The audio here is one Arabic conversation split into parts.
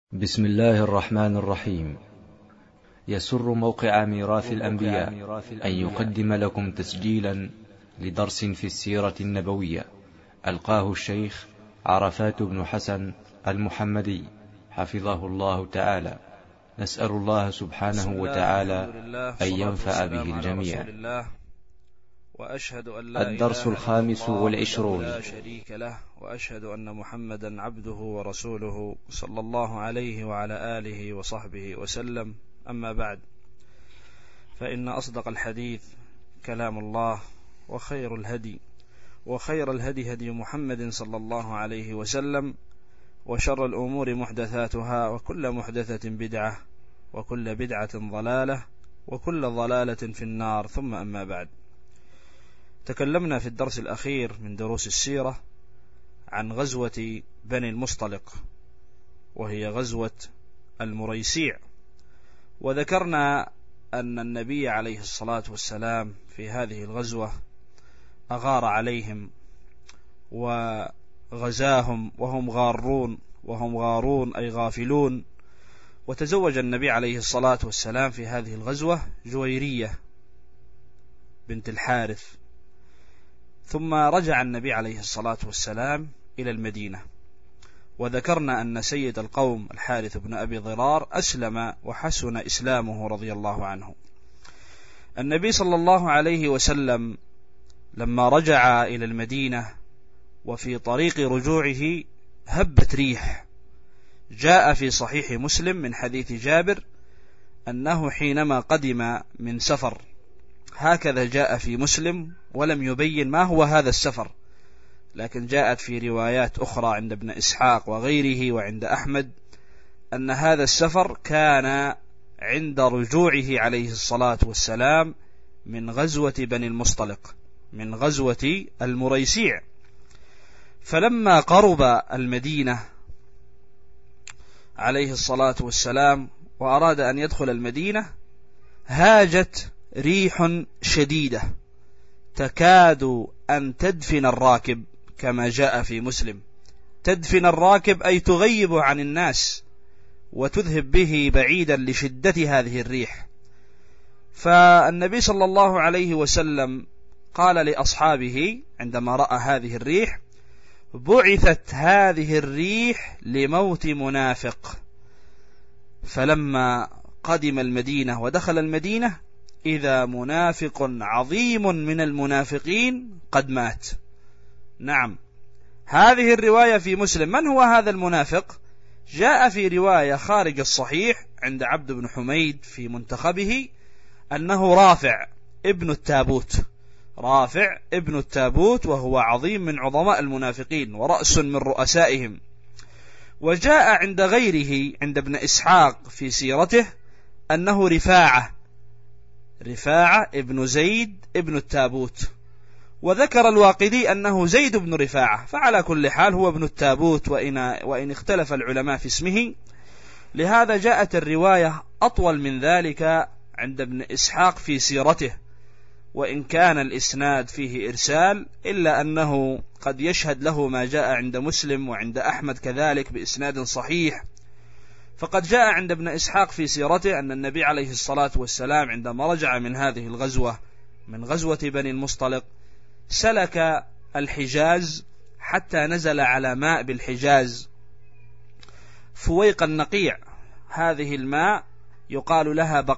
بسم الله الرحمن الرحيم. يسر موقع ميراث الأنبياء أن يقدم لكم تسجيلا لدرس في السيرة النبوية ألقاه الشيخ عرفات بن حسن المحمدي حفظه الله تعالى. نسأل الله سبحانه وتعالى أن ينفع به الجميع. وأشهد أن لا الدرس الخامس والعشرون. لا شريك له، وأشهد أن محمدا عبده ورسوله صلى الله عليه وعلى آله وصحبه وسلم. أما بعد، فإن أصدق الحديث كلام الله، وخير الهدي هدي محمد صلى الله عليه وسلم، وشر الأمور محدثاتها، وكل محدثة بدعة، وكل بدعة ضلالة، وكل ضلالة في النار. ثم أما بعد، تكلمنا في الدرس الأخير من دروس السيرة عن غزوة بني المصطلق، وهي غزوة المريسيع، وذكرنا أن النبي عليه الصلاة والسلام في هذه الغزوة أغار عليهم وغزاهم وهم غارون أي غافلون. وتزوج النبي عليه الصلاة والسلام في هذه الغزوة جويرية بنت الحارث، ثم رجع النبي عليه الصلاة والسلام إلى المدينة. وذكرنا أن سيد القوم الحارث بن أبي ضرار أسلم وحسن إسلامه رضي الله عنه. النبي صلى الله عليه وسلم لما رجع إلى المدينة وفي طريق رجوعه هبت ريح. جاء في صحيح مسلم من حديث جابر أنه حينما قدم من سفر، هكذا جاء في مسلم ولم يبين ما هو هذا السفر، لكن جاءت في روايات أخرى عند ابن إسحاق وغيره وعند أحمد أن هذا السفر كان عند رجوعه عليه الصلاة والسلام من غزوة بني المصطلق، من غزوة المريسيع. فلما قرب المدينة عليه الصلاة والسلام وأراد أن يدخل المدينة، هاجت ريح شديدة تكاد أن تدفن الراكب، كما جاء في مسلم. تدفن الراكب أي تغيب عن الناس وتذهب به بعيدا لشدة هذه الريح. فالنبي صلى الله عليه وسلم قال لأصحابه عندما رأى هذه الريح: بعثت هذه الريح لموت منافق. فلما قدم المدينة ودخل المدينة، إذا منافق عظيم من المنافقين قد مات. نعم، هذه الرواية في مسلم. من هو هذا المنافق؟ جاء في رواية خارج الصحيح عند عبد بن حميد في منتخبه أنه رافع ابن التابوت، وهو عظيم من عظماء المنافقين ورأس من رؤسائهم. وجاء عند غيره عند ابن إسحاق في سيرته أنه رفاعة ابن زيد ابن التابوت، وذكر الواقدي أنه زيد بن رفاعة. فعلى كل حال هو ابن التابوت، وإن اختلف العلماء في اسمه. لهذا جاءت الرواية أطول من ذلك عند ابن إسحاق في سيرته، وإن كان الإسناد فيه إرسال، إلا أنه قد يشهد له ما جاء عند مسلم وعند أحمد كذلك بإسناد صحيح. فقد جاء عند ابن إسحاق في سيرته أن النبي عليه الصلاة والسلام عندما رجع من هذه الغزوة، من غزوة بني المصطلق، سلك الحجاز حتى نزل على ماء بالحجاز فويق النقيع. هذه الماء يقال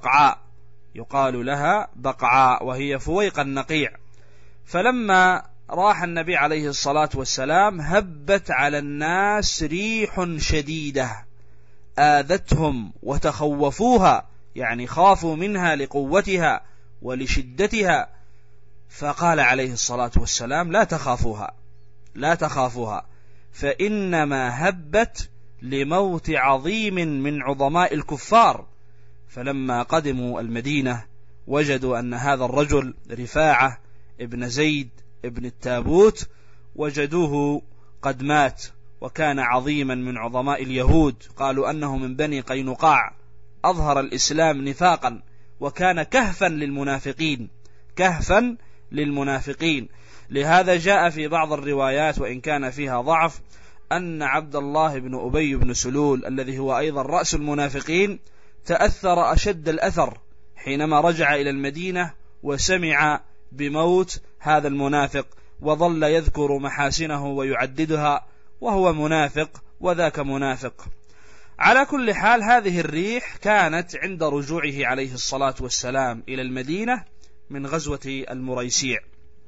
لها بقعاء، وهي فويق النقيع. فلما راح النبي عليه الصلاة والسلام هبت على الناس ريح شديدة آذتهم وتخوفوها، يعني خافوا منها لقوتها ولشدتها. فقال عليه الصلاة والسلام: لا تخافوها، فإنما هبت لموت عظيم من عظماء الكفار. فلما قدموا المدينة وجدوا أن هذا الرجل رفاعة ابن زيد ابن التابوت وجدوه قد مات، وكان عظيما من عظماء اليهود. قالوا أنه من بني قينقاع، أظهر الإسلام نفاقا، وكان كهفا للمنافقين. لهذا جاء في بعض الروايات، وإن كان فيها ضعف، أن عبد الله بن أبي بن سلول الذي هو أيضا رأس المنافقين تأثر أشد الأثر حينما رجع إلى المدينة وسمع بموت هذا المنافق، وظل يذكر محاسنه ويعددها، وهو منافق وذاك منافق. على كل حال، هذه الريح كانت عند رجوعه عليه الصلاة والسلام إلى المدينة من غزوة المريسيع.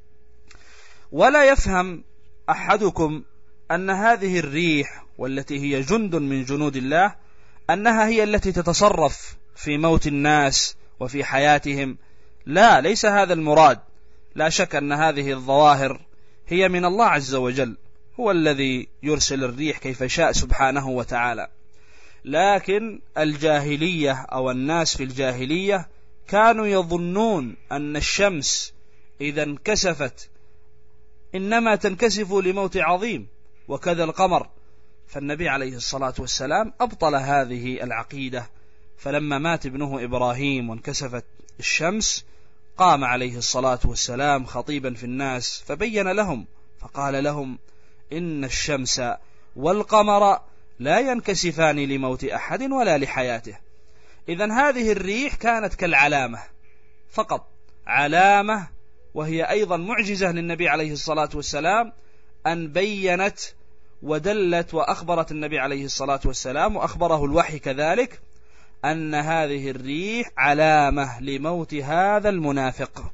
ولا يفهم أحدكم أن هذه الريح والتي هي جند من جنود الله أنها هي التي تتصرف في موت الناس وفي حياتهم. لا، ليس هذا المراد. لا شك أن هذه الظواهر هي من الله عز وجل، هو الذي يرسل الريح كيف شاء سبحانه وتعالى. لكن الجاهلية أو الناس في الجاهلية كانوا يظنون أن الشمس إذا انكسفت إنما تنكسف لموت عظيم، وكذا القمر. فالنبي عليه الصلاة والسلام أبطل هذه العقيدة، فلما مات ابنه إبراهيم وانكسفت الشمس قام عليه الصلاة والسلام خطيبا في الناس فبين لهم فقال لهم: إن الشمس والقمر لا ينكسفان لموت أحد ولا لحياته. إذن هذه الريح كانت كالعلامة فقط، علامة، وهي أيضا معجزة للنبي عليه الصلاة والسلام أن بينت ودلت وأخبرت النبي عليه الصلاة والسلام وأخبره الوحي كذلك أن هذه الريح علامة لموت هذا المنافق.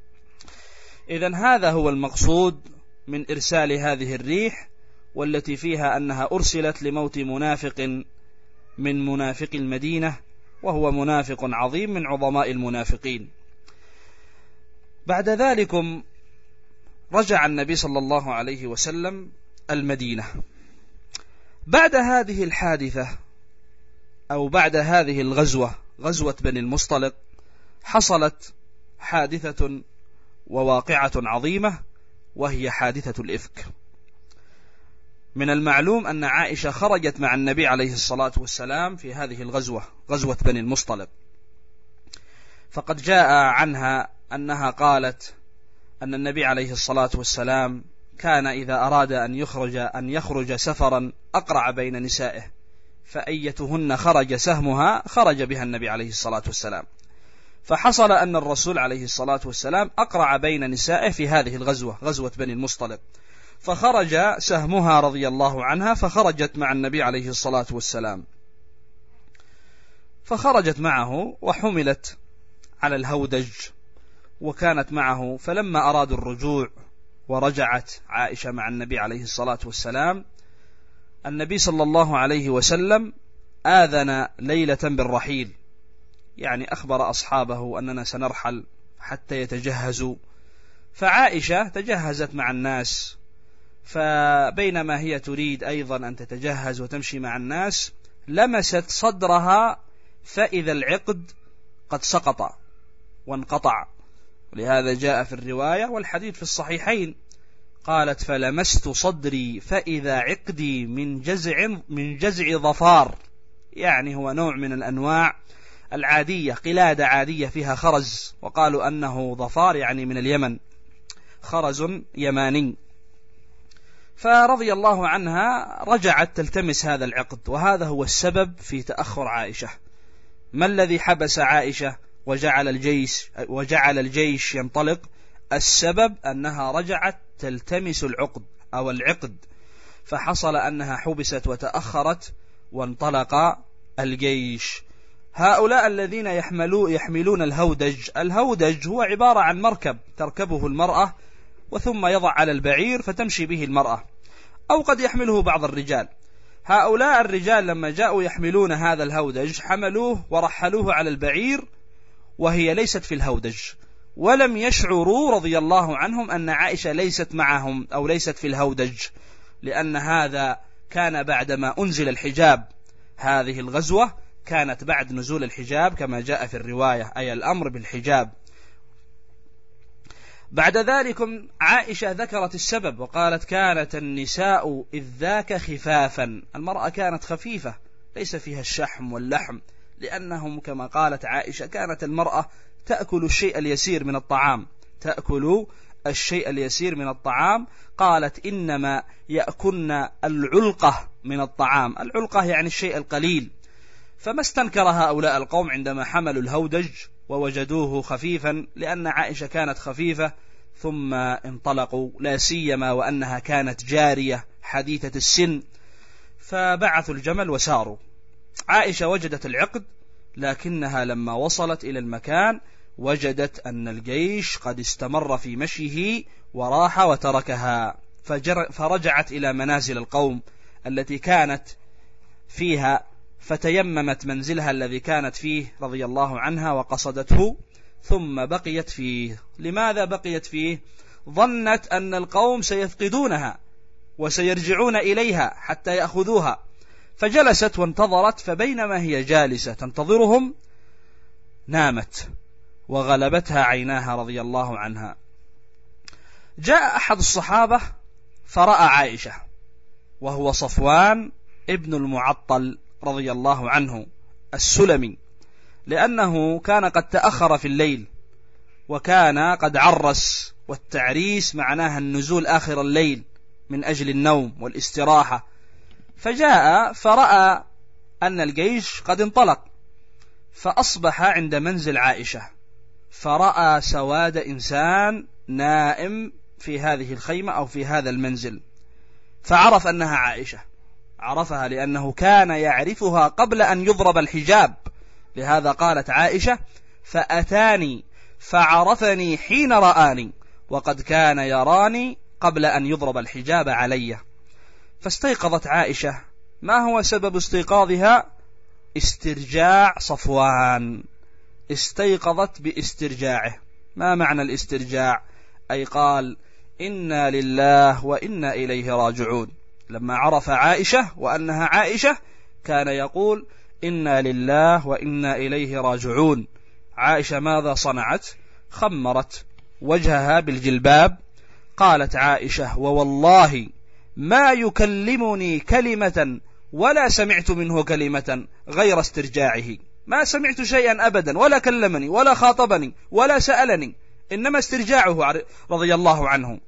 إذن هذا هو المقصود من إرسال هذه الريح، والتي فيها أنها أرسلت لموت منافق من منافق المدينة، وهو منافق عظيم من عظماء المنافقين. بعد ذلك رجع النبي صلى الله عليه وسلم المدينة. بعد هذه الحادثة أو بعد هذه الغزوة، غزوة بني المصطلق، حصلت حادثة وواقعة عظيمة، وهي حادثة الإفك. من المعلوم أن عائشة خرجت مع النبي عليه الصلاة والسلام في هذه الغزوة، غزوة بني المصطلق، فقد جاء عنها أنها قالت أن النبي عليه الصلاة والسلام كان إذا أراد أن يخرج سفرا أقرع بين نسائه، فأيتهن خرج سهمها خرج بها النبي عليه الصلاة والسلام. فحصل أن الرسول عليه الصلاة والسلام أقرع بين نسائه في هذه الغزوة، غزوة بني المصطلق، فخرج سهمها رضي الله عنها، فخرجت مع النبي عليه الصلاة والسلام، فخرجت معه وحملت على الهودج وكانت معه. فلما أرادوا الرجوع ورجعت عائشة مع النبي عليه الصلاة والسلام، النبي صلى الله عليه وسلم آذن ليلة بالرحيل، يعني أخبر أصحابه أننا سنرحل حتى يتجهزوا. فعائشة تجهزت مع الناس، فبينما هي تريد أيضا أن تتجهز وتمشي مع الناس لمست صدرها فإذا العقد قد سقط وانقطع، ولهذا جاء في الرواية والحديث في الصحيحين قالت: فلمست صدري فإذا عقدي من جزع ظفار، يعني هو نوع من الأنواع العادية، قلادة عادية فيها خرز، وقالوا أنه ظفار يعني من اليمن، خرز يماني. فرضي الله عنها رجعت تلتمس هذا العقد، وهذا هو السبب في تأخر عائشة. ما الذي حبس عائشة وجعل الجيش ينطلق؟ السبب أنها رجعت تلتمس العقد أو العقد، فحصل أنها حبست وتأخرت وانطلق الجيش. هؤلاء الذين يحملون الهودج هو عبارة عن مركب تركبه المرأة وثم يضع على البعير فتمشي به المرأة، أو قد يحمله بعض الرجال. هؤلاء الرجال لما جاءوا يحملون هذا الهودج حملوه ورحلوه على البعير وهي ليست في الهودج، ولم يشعروا رضي الله عنهم أن عائشة ليست معهم أو ليست في الهودج، لأن هذا كان بعدما أنزل الحجاب. هذه الغزوة كانت بعد نزول الحجاب كما جاء في الرواية، أي الأمر بالحجاب. بعد ذلك عائشة ذكرت السبب وقالت: كانت النساء إذ ذاك خفافا، المرأة كانت خفيفة ليس فيها الشحم واللحم، لأنهم كما قالت عائشة كانت المرأة تأكل الشيء اليسير من الطعام، تأكل الشيء اليسير من الطعام. قالت إنما يأكلن العلقة من الطعام، العلقة يعني الشيء القليل. فما استنكر هؤلاء القوم عندما حملوا الهودج ووجدوه خفيفا، لأن عائشة كانت خفيفة، ثم انطلقوا، لا سيما وأنها كانت جارية حديثة السن، فبعثوا الجمل وساروا. عائشة وجدت العقد، لكنها لما وصلت إلى المكان وجدت أن الجيش قد استمر في مشيه وراح وتركها، فرجعت إلى منازل القوم التي كانت فيها، فتيممت منزلها الذي كانت فيه رضي الله عنها وقصدته، ثم بقيت فيه. لماذا بقيت فيه؟ ظنت أن القوم سيفقدونها وسيرجعون إليها حتى يأخذوها، فجلست وانتظرت. فبينما هي جالسة تنتظرهم نامت وغلبتها عيناها رضي الله عنها. جاء أحد الصحابة فرأى عائشة، وهو صفوان ابن المعطل رضي الله عنه السلمي، لأنه كان قد تأخر في الليل وكان قد عرس، والتعريس معناها النزول آخر الليل من أجل النوم والاستراحة. فجاء فرأى أن الجيش قد انطلق، فأصبح عند منزل عائشة، فرأى سواد إنسان نائم في هذه الخيمة أو في هذا المنزل، فعرف أنها عائشة، عرفها لأنه كان يعرفها قبل أن يضرب الحجاب. لهذا قالت عائشة: فأتاني فعرفني حين رآني، وقد كان يراني قبل أن يضرب الحجاب علي. فاستيقظت عائشة. ما هو سبب استيقاظها؟ استرجاع صفوان، استيقظت باسترجاعه. ما معنى الاسترجاع؟ أي قال: إنا لله وإنا إليه راجعون. لما عرف عائشة وأنها عائشة كان يقول: إنا لله وإنا إليه راجعون. عائشة ماذا صنعت؟ خمرت وجهها بالجلباب. قالت عائشة: ووالله ما يكلمني كلمة ولا سمعت منه كلمة غير استرجاعه، ما سمعت شيئا أبدا، ولا كلمني ولا خاطبني ولا سألني، إنما استرجاعه رضي الله عنه.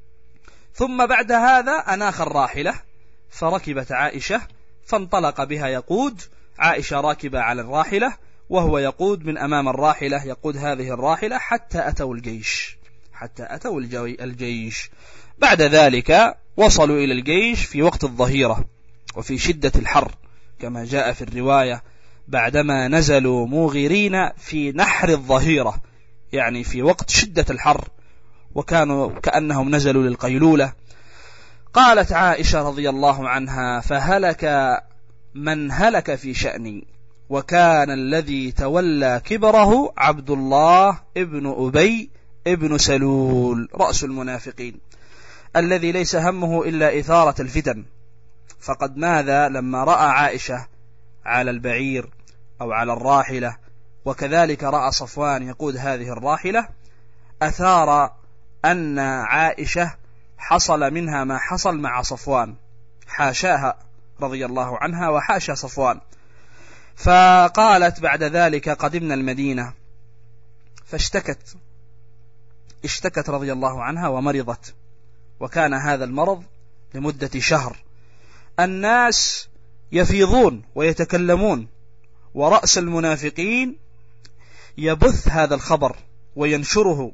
ثم بعد هذا أناخ الراحلة، فركبت عائشة فانطلق بها يقود. عائشة راكبة على الراحلة وهو يقود من أمام الراحلة، يقود هذه الراحلة حتى أتوا الجيش، حتى أتوا الجيش. بعد ذلك وصلوا إلى الجيش في وقت الظهيرة وفي شدة الحر، كما جاء في الرواية: بعدما نزلوا موغرين في نحر الظهيرة، يعني في وقت شدة الحر، وكانوا كأنهم نزلوا للقيلولة. قالت عائشة رضي الله عنها: فهلك من هلك في شأني، وكان الذي تولى كبره عبد الله ابن أبي ابن سلول، رأس المنافقين، الذي ليس همه إلا إثارة الفتن. فقد ماذا لما رأى عائشة على البعير أو على الراحلة، وكذلك رأى صفوان يقود هذه الراحلة، أثار أن عائشة حصل منها ما حصل مع صفوان، حاشاها رضي الله عنها وحاشا صفوان. فقالت بعد ذلك: قدمنا المدينة، اشتكت رضي الله عنها ومرضت، وكان هذا المرض لمدة شهر. الناس يفيضون ويتكلمون، ورأس المنافقين يبث هذا الخبر وينشره،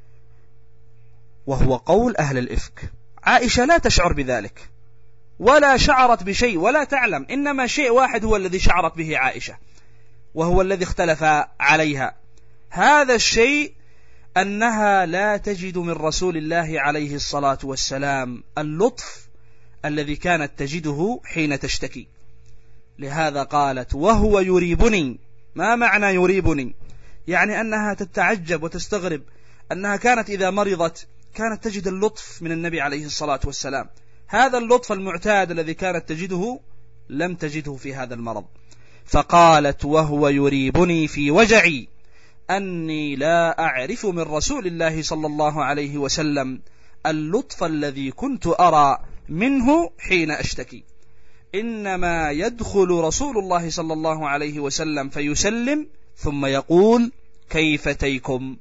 وهو قول أهل الإفك. عائشة لا تشعر بذلك ولا شعرت بشيء ولا تعلم، إنما شيء واحد هو الذي شعرت به عائشة، وهو الذي اختلف عليها. هذا الشيء أنها لا تجد من رسول الله عليه الصلاة والسلام اللطف الذي كانت تجده حين تشتكي. لهذا قالت: وهو يريبني. ما معنى يريبني؟ يعني أنها تتعجب وتستغرب أنها كانت إذا مرضت كانت تجد اللطف من النبي عليه الصلاة والسلام. هذا اللطف المعتاد الذي كانت تجده لم تجده في هذا المرض. فقالت: وهو يريبني في وجعي أني لا أعرف من رسول الله صلى الله عليه وسلم اللطف الذي كنت أرى منه حين أشتكي. إنما يدخل رسول الله صلى الله عليه وسلم فيسلم ثم يقول: كيفتيكم،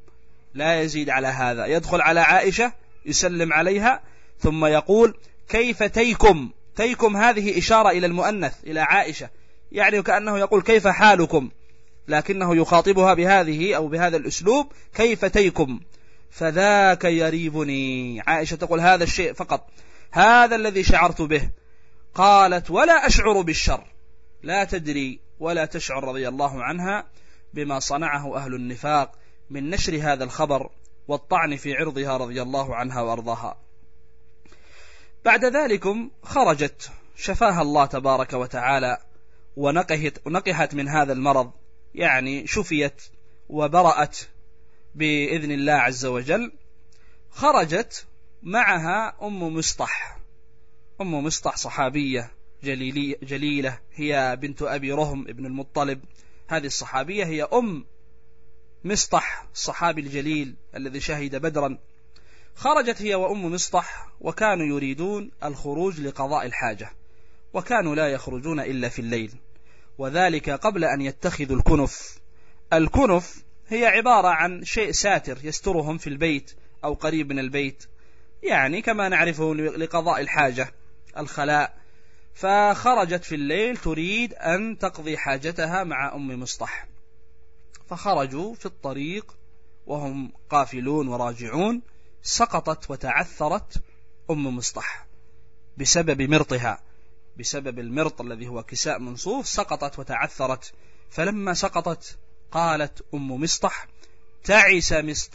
لا يزيد على هذا، يدخل على عائشة يسلم عليها ثم يقول كيف تيكم. تيكم هذه إشارة إلى المؤنث، إلى عائشة، يعني وكأنه يقول كيف حالكم، لكنه يخاطبها بهذه أو بهذا الأسلوب كيف تيكم. فذاك يريبني، عائشة تقول هذا الشيء فقط، هذا الذي شعرت به. قالت ولا أشعر بالشر، لا تدري ولا تشعر رضي الله عنها بما صنعه أهل النفاق من نشر هذا الخبر والطعن في عرضها رضي الله عنها وأرضاها. بعد ذلك خرجت شفاها الله تبارك وتعالى ونقحت من هذا المرض، يعني شفيت وبرأت بإذن الله عز وجل. خرجت معها أم مصطح صحابية جليلة، هي بنت أبي رهم ابن المطلب. هذه الصحابية هي أم مصطح الصحابي الجليل الذي شهد بدرا. خرجت هي وأم مصطح، وكانوا يريدون الخروج لقضاء الحاجة، وكانوا لا يخرجون إلا في الليل، وذلك قبل أن يتخذوا الكنف. الكنف هي عبارة عن شيء ساتر يسترهم في البيت أو قريب من البيت، يعني كما نعرفه لقضاء الحاجة الخلاء. فخرجت في الليل تريد أن تقضي حاجتها مع أم مصطح، فخرجوا في الطريق وهم قافلون وراجعون، سقطت وتعثرت أم مصطح بسبب مرطها، بسبب المرط الذي هو كساء منصوف، سقطت وتعثرت. فلما سقطت قالت أم مصطح تعس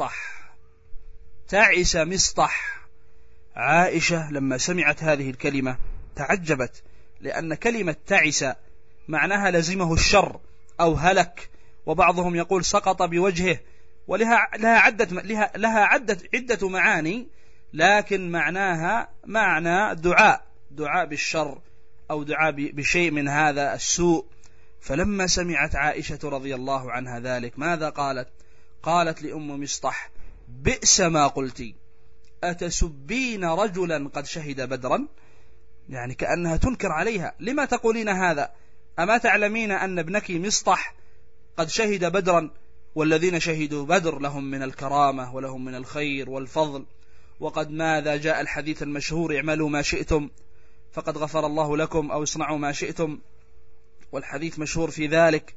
مصطح. عائشة لما سمعت هذه الكلمة تعجبت، لأن كلمة تعس معناها لزمه الشر أو هلك، وبعضهم يقول سقط بوجهه، لها عدة معاني، لكن معناها معنى دعاء بالشر أو دعاء بشيء من هذا السوء. فلما سمعت عائشة رضي الله عنها ذلك ماذا قالت؟ قالت لأم مصطح بئس ما قلتي، أتسبين رجلا قد شهد بدرا؟ يعني كأنها تنكر عليها، لما تقولين هذا؟ أما تعلمين أن ابنك مصطح قد شهد بدرا، والذين شهدوا بدر لهم من الكرامة ولهم من الخير والفضل، وقد ماذا جاء الحديث المشهور اعملوا ما شئتم فقد غفر الله لكم، أو اصنعوا ما شئتم، والحديث مشهور في ذلك.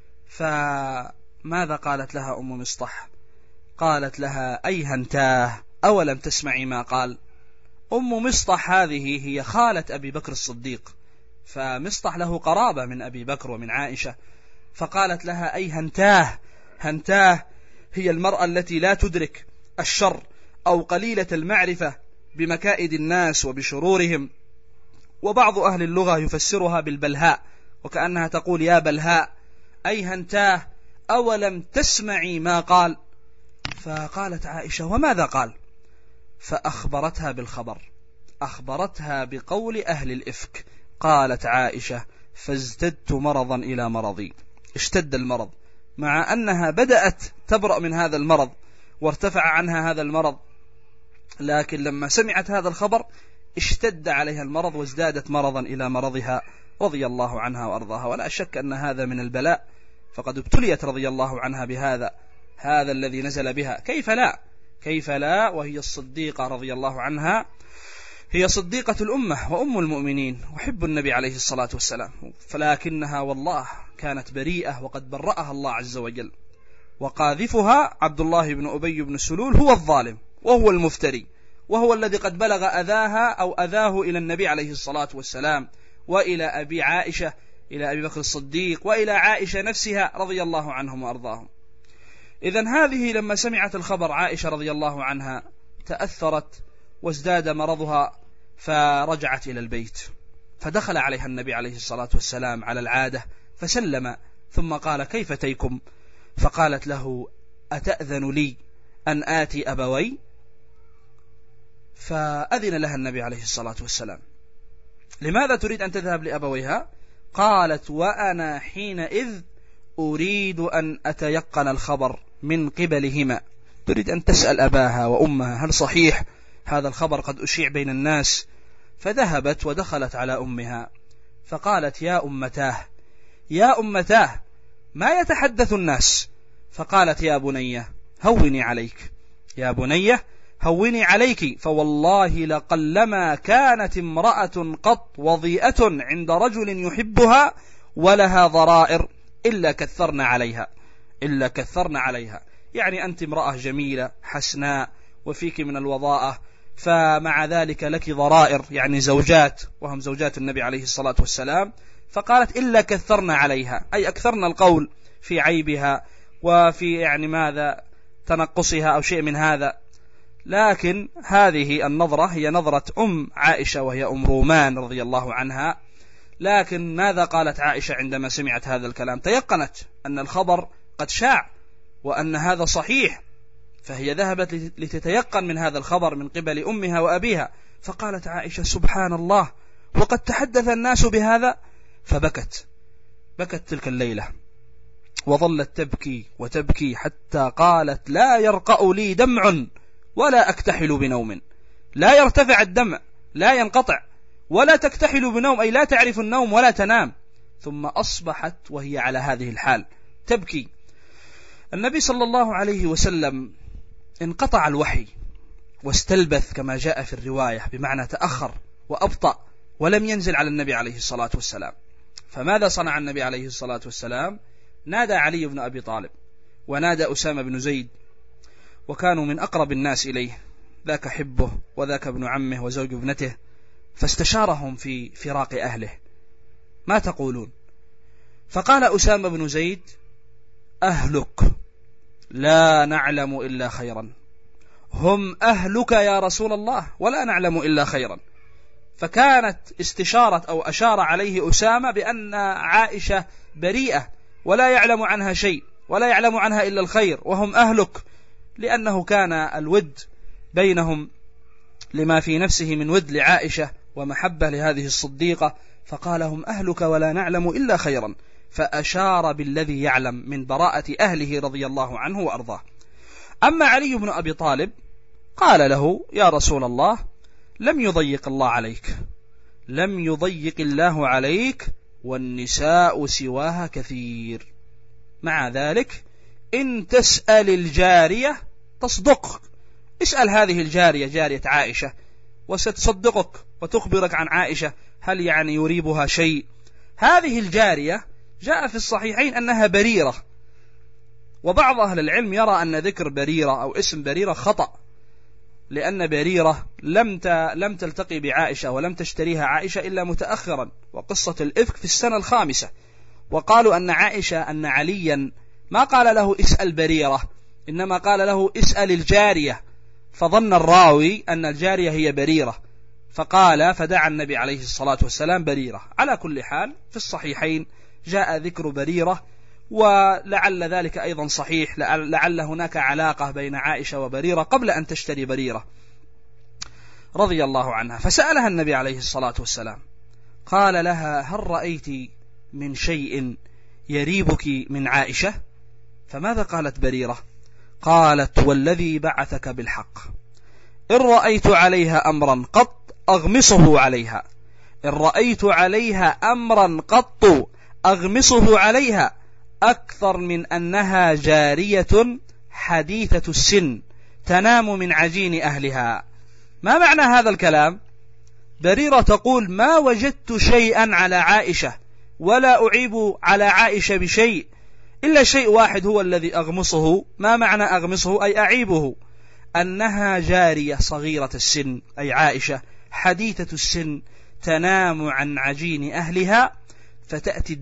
فماذا قالت لها أم مصطح؟ قالت لها أيها انتاه، أولم تسمعي ما قال؟ أم مصطح هذه هي خالة أبي بكر الصديق، فمصطح له قرابة من أبي بكر ومن عائشة. فقالت لها أيها هنتاه هي المرأة التي لا تدرك الشر أو قليلة المعرفة بمكائد الناس وبشرورهم، وبعض أهل اللغة يفسرها بالبلهاء، وكأنها تقول يا بلهاء أيها انتاه أولم تسمعي ما قال؟ فقالت عائشة وماذا قال؟ فأخبرتها بالخبر، أخبرتها بقول أهل الإفك. قالت عائشة فازددت مرضا إلى مرضي، اشتد المرض، مع أنها بدأت تبرأ من هذا المرض وارتفع عنها هذا المرض، لكن لما سمعت هذا الخبر اشتد عليها المرض وازدادت مرضا إلى مرضها رضي الله عنها وأرضاها. ولا شك أن هذا من البلاء، فقد ابتليت رضي الله عنها هذا الذي نزل بها. كيف لا وهي الصديقة رضي الله عنها، هي صديقة الأمة وأم المؤمنين وحب النبي عليه الصلاة والسلام، فلكنها والله كانت بريئة وقد برأها الله عز وجل. وقاذفها عبد الله بن أبي بن سلول هو الظالم وهو المفتري، وهو الذي قد بلغ أذاها أو أذاه إلى النبي عليه الصلاة والسلام، وإلى أبي عائشة، إلى أبي بكر الصديق، وإلى عائشة نفسها رضي الله عنهم وأرضاهم. إذن هذه لما سمعت الخبر عائشة رضي الله عنها تأثرت وازداد مرضها، فرجعت إلى البيت، فدخل عليها النبي عليه الصلاة والسلام على العادة فسلم، ثم قال كيف تيكم؟ فقالت له أتأذن لي أن آتي أبوي؟ فأذن لها النبي عليه الصلاة والسلام. لماذا تريد أن تذهب لأبويها؟ قالت وأنا حينئذ أريد أن أتيقن الخبر من قبلهما، تريد أن تسأل أباها وأمها هل صحيح هذا الخبر قد أشيع بين الناس. فذهبت ودخلت على أمها فقالت يا أمتاه ما يتحدث الناس؟ فقالت يا بنية هوني عليك يا بني هوني عليك، فوالله لقلما كانت امرأة قط وضيئة عند رجل يحبها ولها ضرائر إلا كثرنا عليها. يعني أنت امرأة جميلة حسناء وفيك من الوضاءة، فمع ذلك لك ضرائر يعني زوجات وهم زوجات النبي عليه الصلاة والسلام، فقالت إلا كثرنا عليها، أي أكثرنا القول في عيبها وفي يعني ماذا تنقصها أو شيء من هذا. لكن هذه النظرة هي نظرة عائشة وهي رومان رضي الله عنها. لكن ماذا قالت عائشة عندما سمعت هذا الكلام؟ تيقنت أن الخبر قد شاع وأن هذا صحيح، فهي ذهبت لتتيقن من هذا الخبر من قبل أمها وأبيها، فقالت عائشة سبحان الله وقد تحدث الناس بهذا، فبكت تلك الليلة وظلت تبكي وتبكي حتى قالت لا يرقأ لي دمع ولا أكتحل بنوم، لا يرتفع الدمع لا ينقطع ولا تكتحل بنوم أي لا تعرف النوم ولا تنام. ثم أصبحت وهي على هذه الحال تبكي. النبي صلى الله عليه وسلم انقطع الوحي واستلبث كما جاء في الرواية، بمعنى تأخر وأبطأ ولم ينزل على النبي عليه الصلاة والسلام. فماذا صنع النبي عليه الصلاة والسلام؟ نادى علي بن أبي طالب ونادى أسامة بن زيد، وكانوا من أقرب الناس إليه، ذاك حبه وذاك ابن عمه وزوج ابنته، فاستشارهم في فراق أهله، ما تقولون؟ فقال أسامة بن زيد أهلك لا نعلم إلا خيرا، هم أهلك يا رسول الله ولا نعلم إلا خيرا. فكانت استشارة أو أشار عليه أسامة بأن عائشة بريئة ولا يعلم عنها شيء ولا يعلم عنها إلا الخير، وهم أهلك، لأنه كان الود بينهم لما في نفسه من ود لعائشة ومحبة لهذه الصديقة، فقال هم أهلك ولا نعلم إلا خيرا، فأشار بالذي يعلم من براءة أهله رضي الله عنه وأرضاه. أما علي بن أبي طالب قال له يا رسول الله لم يضيق الله عليك والنساء سواها كثير، مع ذلك إن تسأل الجارية تصدق، اسأل هذه الجارية جارية عائشة وستصدقك وتخبرك عن عائشة، هل يعني يريبها شيء؟ هذه الجارية جاء في الصحيحين أنها بريرة، وبعض أهل العلم يرى أن ذكر بريرة أو اسم بريرة خطأ، لأن بريرة لم تلتقي بعائشة ولم تشتريها عائشة إلا متأخرا، وقصة الإفك في السنة 5، وقالوا أن عليا ما قال له اسأل بريرة، إنما قال له اسأل الجارية، فظن الراوي أن الجارية هي بريرة فدعا النبي عليه الصلاة والسلام بريرة. على كل حال في الصحيحين جاء ذكر بريرة، ولعل ذلك أيضا صحيح، لعل هناك علاقة بين عائشة وبريرة قبل أن تشتري بريرة رضي الله عنها. فسألها النبي عليه الصلاة والسلام قال لها هل رأيت من شيء يريبك من عائشة؟ فماذا قالت بريرة؟ قالت والذي بعثك بالحق إن رأيت عليها أمرا قط أغمصه عليها، إن رأيت عليها أمرا قط أغمصه عليها أكثر من أنها جارية حديثة السن تنام من عجين أهلها. ما معنى هذا الكلام؟ بريرة تقول ما وجدت شيئا على عائشة ولا أعيب على عائشة بشيء إلا شيء واحد هو الذي أغمصه. ما معنى أغمصه؟ أي أعيبه، أنها جارية صغيرة السن أي عائشة حديثة السن تنام عن عجين أهلها فتأتي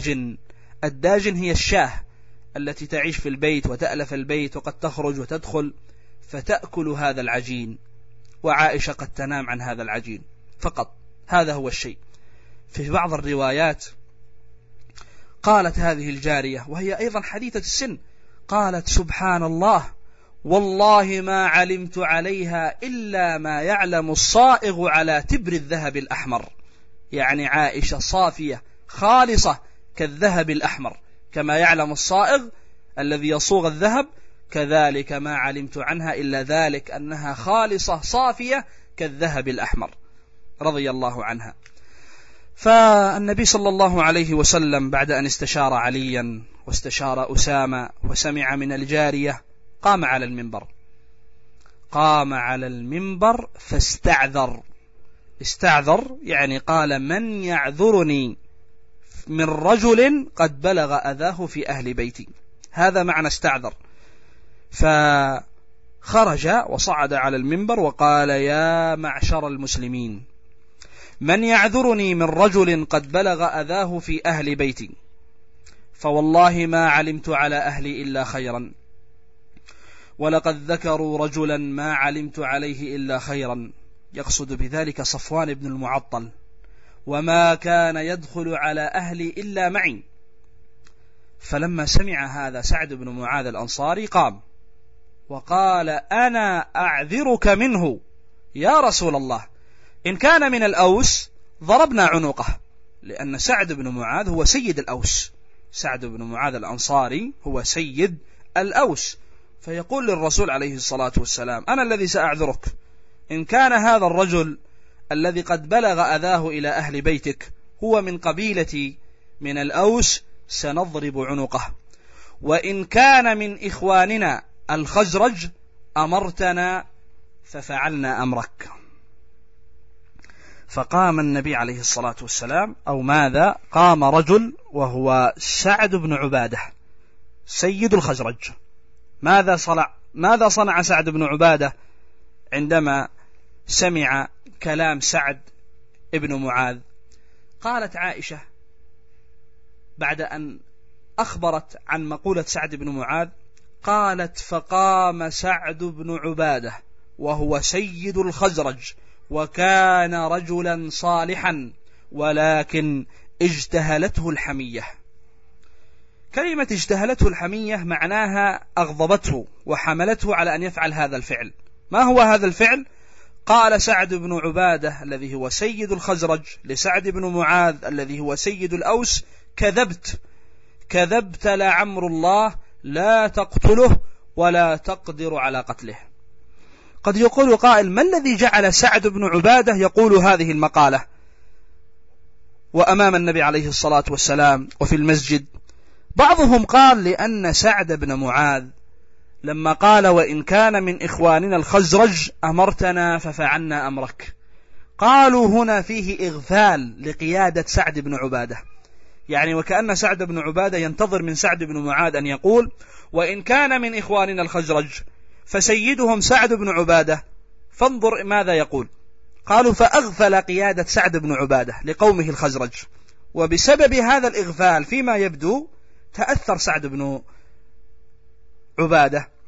الداجن هي الشاه التي تعيش في البيت وتألف البيت وقد تخرج وتدخل فتأكل هذا العجين، وعائشة قد تنام عن هذا العجين فقط، هذا هو الشيء. في بعض الروايات قالت هذه الجارية وهي أيضا حديثة السن، قالت سبحان الله والله ما علمت عليها إلا ما يعلم الصائغ على تبر الذهب الأحمر، يعني عائشة صافية خالصة كالذهب الأحمر، كما يعلم الصائغ الذي يصوغ الذهب، كذلك ما علمت عنها إلا ذلك أنها خالصة صافية كالذهب الأحمر رضي الله عنها. فالنبي صلى الله عليه وسلم بعد أن استشار عليا واستشار أسامة وسمع من الجارية قام على المنبر فاستعذر. استعذر يعني قال: من يعذرني من رجل قد بلغ أذاه في أهل بيتي. هذا معنى استعذر. فخرج وصعد على المنبر وقال: يا معشر المسلمين، من يعذرني من رجل قد بلغ أذاه في أهل بيتي، فوالله ما علمت على أهلي إلا خيرا، ولقد ذكروا رجلا ما علمت عليه إلا خيرا، يقصد بذلك صفوان بن المعطل، وما كان يدخل على أهلي إلا معي. فلما سمع هذا سعد بن معاذ الأنصاري قام وقال: أنا أعذرك منه يا رسول الله، إن كان من الأوس ضربنا عنقه، لأن سعد بن معاذ هو سيد الأوس. سعد بن معاذ الأنصاري هو سيد الأوس، فيقول للرسول عليه الصلاة والسلام: أنا الذي سأعذرك، إن كان هذا الرجل الذي قد بلغ أذاه إلى أهل بيتك هو من قبيلتي من الأوس سنضرب عنقه، وإن كان من إخواننا الخزرج أمرتنا ففعلنا أمرك. فقام النبي عليه الصلاة والسلام، أو ماذا؟ قام رجل وهو سعد بن عبادة سيد الخزرج. ماذا صنع سعد بن عبادة عندما سمع كلام سعد بن معاذ؟ قالت عائشة بعد أن أخبرت عن مقولة سعد بن معاذ، قالت: فقام سعد بن عبادة وهو سيد الخزرج وكان رجلا صالحا، ولكن اجتهلته الحمية. كلمة اجتهلته الحمية معناها أغضبته وحملته على أن يفعل هذا الفعل. ما هو هذا الفعل؟ قال سعد بن عبادة الذي هو سيد الخزرج لسعد بن معاذ الذي هو سيد الأوس: كذبت لعمر الله لا تقتله ولا تقدر على قتله. قد يقول قائل: ما الذي جعل سعد بن عبادة يقول هذه المقالة وأمام النبي عليه الصلاة والسلام وفي المسجد؟ بعضهم قال: لأن سعد بن معاذ لما قال: وإن كان من إخواننا الخزرج أمرتنا ففعلنا أمرك، قالوا هنا فيه إغفال لقيادة سعد بن عبادة، يعني وكأن سعد بن عبادة ينتظر من سعد بن معاذ أن يقول: وإن كان من إخواننا الخزرج فسيدهم سعد بن عبادة، فانظر ماذا يقول. قالوا: فأغفل قيادة سعد بن عبادة لقومه الخزرج، وبسبب هذا الإغفال فيما يبدو تأثر سعد بن عبادة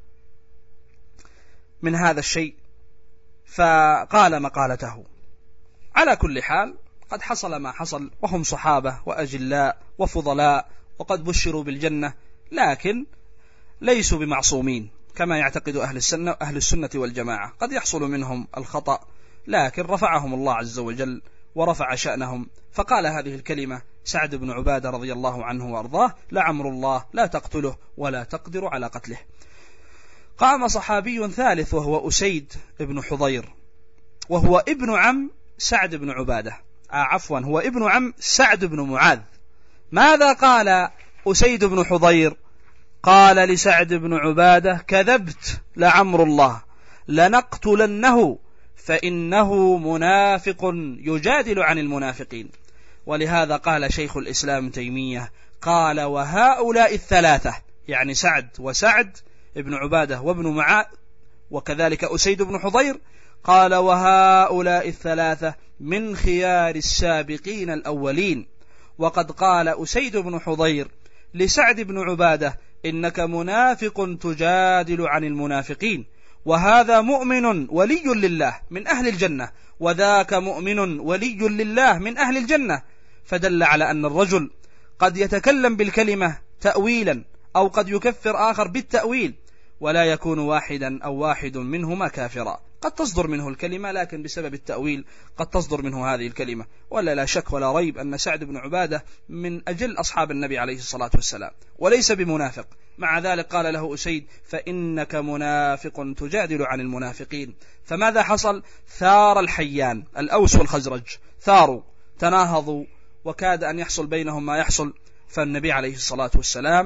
من هذا الشيء فقال مقالته. على كل حال قد حصل ما حصل، وهم صحابة وأجلاء وفضلاء وقد بشروا بالجنة، لكن ليسوا بمعصومين كما يعتقد أهل السنة والجماعة. قد يحصل منهم الخطأ، لكن رفعهم الله عز وجل ورفع شأنهم. فقال هذه الكلمة سعد بن عبادة رضي الله عنه وأرضاه: لعمر الله لا تقتله ولا تقدر على قتله. قام صحابي ثالث وهو أسيد بن حضير، وهو ابن عم سعد بن عبادة، هو ابن عم سعد بن معاذ. ماذا قال أسيد بن حضير؟ قال لسعد بن عبادة: كذبت لعمر الله لنقتلنه فإنه منافق يجادل عن المنافقين. ولهذا قال شيخ الإسلام تيمية، قال: وهؤلاء الثلاثة، يعني سعد ابن عبادة وابن معاذ وكذلك أسيد بن حضير، قال: وهؤلاء الثلاثة من خيار السابقين الأولين. وقد قال أسيد بن حضير لسعد بن عبادة: إنك منافق تجادل عن المنافقين، وهذا مؤمن ولي لله من أهل الجنة، وذاك مؤمن ولي لله من أهل الجنة. فدل على أن الرجل قد يتكلم بالكلمة تأويلا، أو قد يكفر آخر بالتأويل، ولا يكون واحدا أو واحد منهما كافرا. قد تصدر منه الكلمة، لكن بسبب التأويل قد تصدر منه هذه الكلمة. ولا لا شك ولا ريب أن سعد بن عبادة من أجل أصحاب النبي عليه الصلاة والسلام، وليس بمنافق. مع ذلك قال له أسيد: فإنك منافق تجادل عن المنافقين. فماذا حصل؟ ثار الحيان، الأوس والخزرج ثاروا، تناهضوا، وكاد أن يحصل بينهم ما يحصل. فالنبي عليه الصلاة والسلام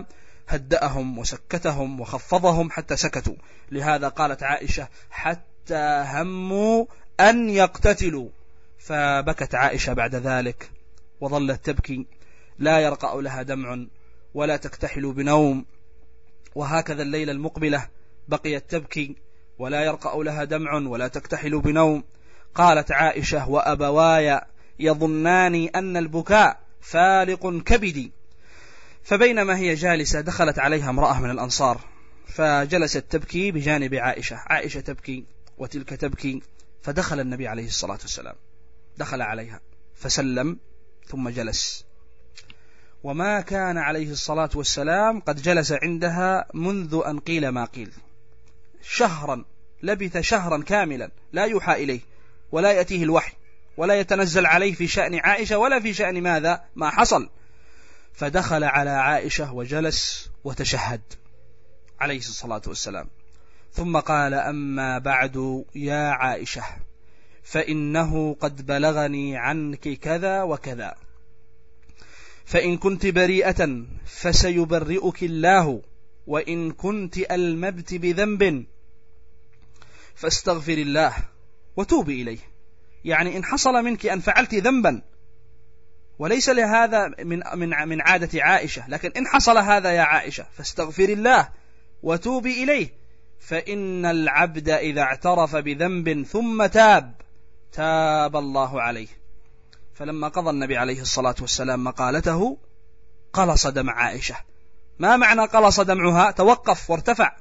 هدأهم وسكتهم وخفضهم حتى سكتوا. لهذا قالت عائشة حتى هموا أن يقتتلوا، فبكت عائشة بعد ذلك وظلت تبكي، لا يرقأ لها دمع ولا تكتحل بنوم. وهكذا الليلة المقبلة بقيت تبكي ولا يرقأ لها دمع ولا تكتحل بنوم. قالت عائشة وأبواي يظنان أن البكاء فالق كبدي. فبينما هي جالسة دخلت عليها امرأة من الأنصار فجلست تبكي بجانب عائشة، عائشة تبكي وتلك تبكي، فدخل النبي عليه الصلاة والسلام، دخل عليها فسلم ثم جلس، وما كان عليه الصلاة والسلام قد جلس عندها منذ أن قيل ما قيل، شهرا، لبث شهرا كاملا لا يوحى إليه ولا يأتيه الوحي ولا يتنزل عليه في شأن عائشة ولا في شأن ماذا ما حصل. فدخل على عائشة وجلس وتشهد عليه الصلاة والسلام، ثم قال أما بعد يا عائشة فإنه قد بلغني عنك كذا وكذا، فإن كنت بريئة فسيبرئك الله، وإن كنت ألمبت بذنب فاستغفر الله وتوبي إليه. يعني إن حصل منك أن فعلت ذنبا، وليس لهذا من عادة عائشة، لكن إن حصل هذا يا عائشة فاستغفر الله وتوبي إليه، فإن العبد إذا اعترف بذنب ثم تاب الله عليه. فلما قضى النبي عليه الصلاة والسلام مقالته قلص دمع عائشة. ما معنى قلص دمعها؟ توقف وارتفع،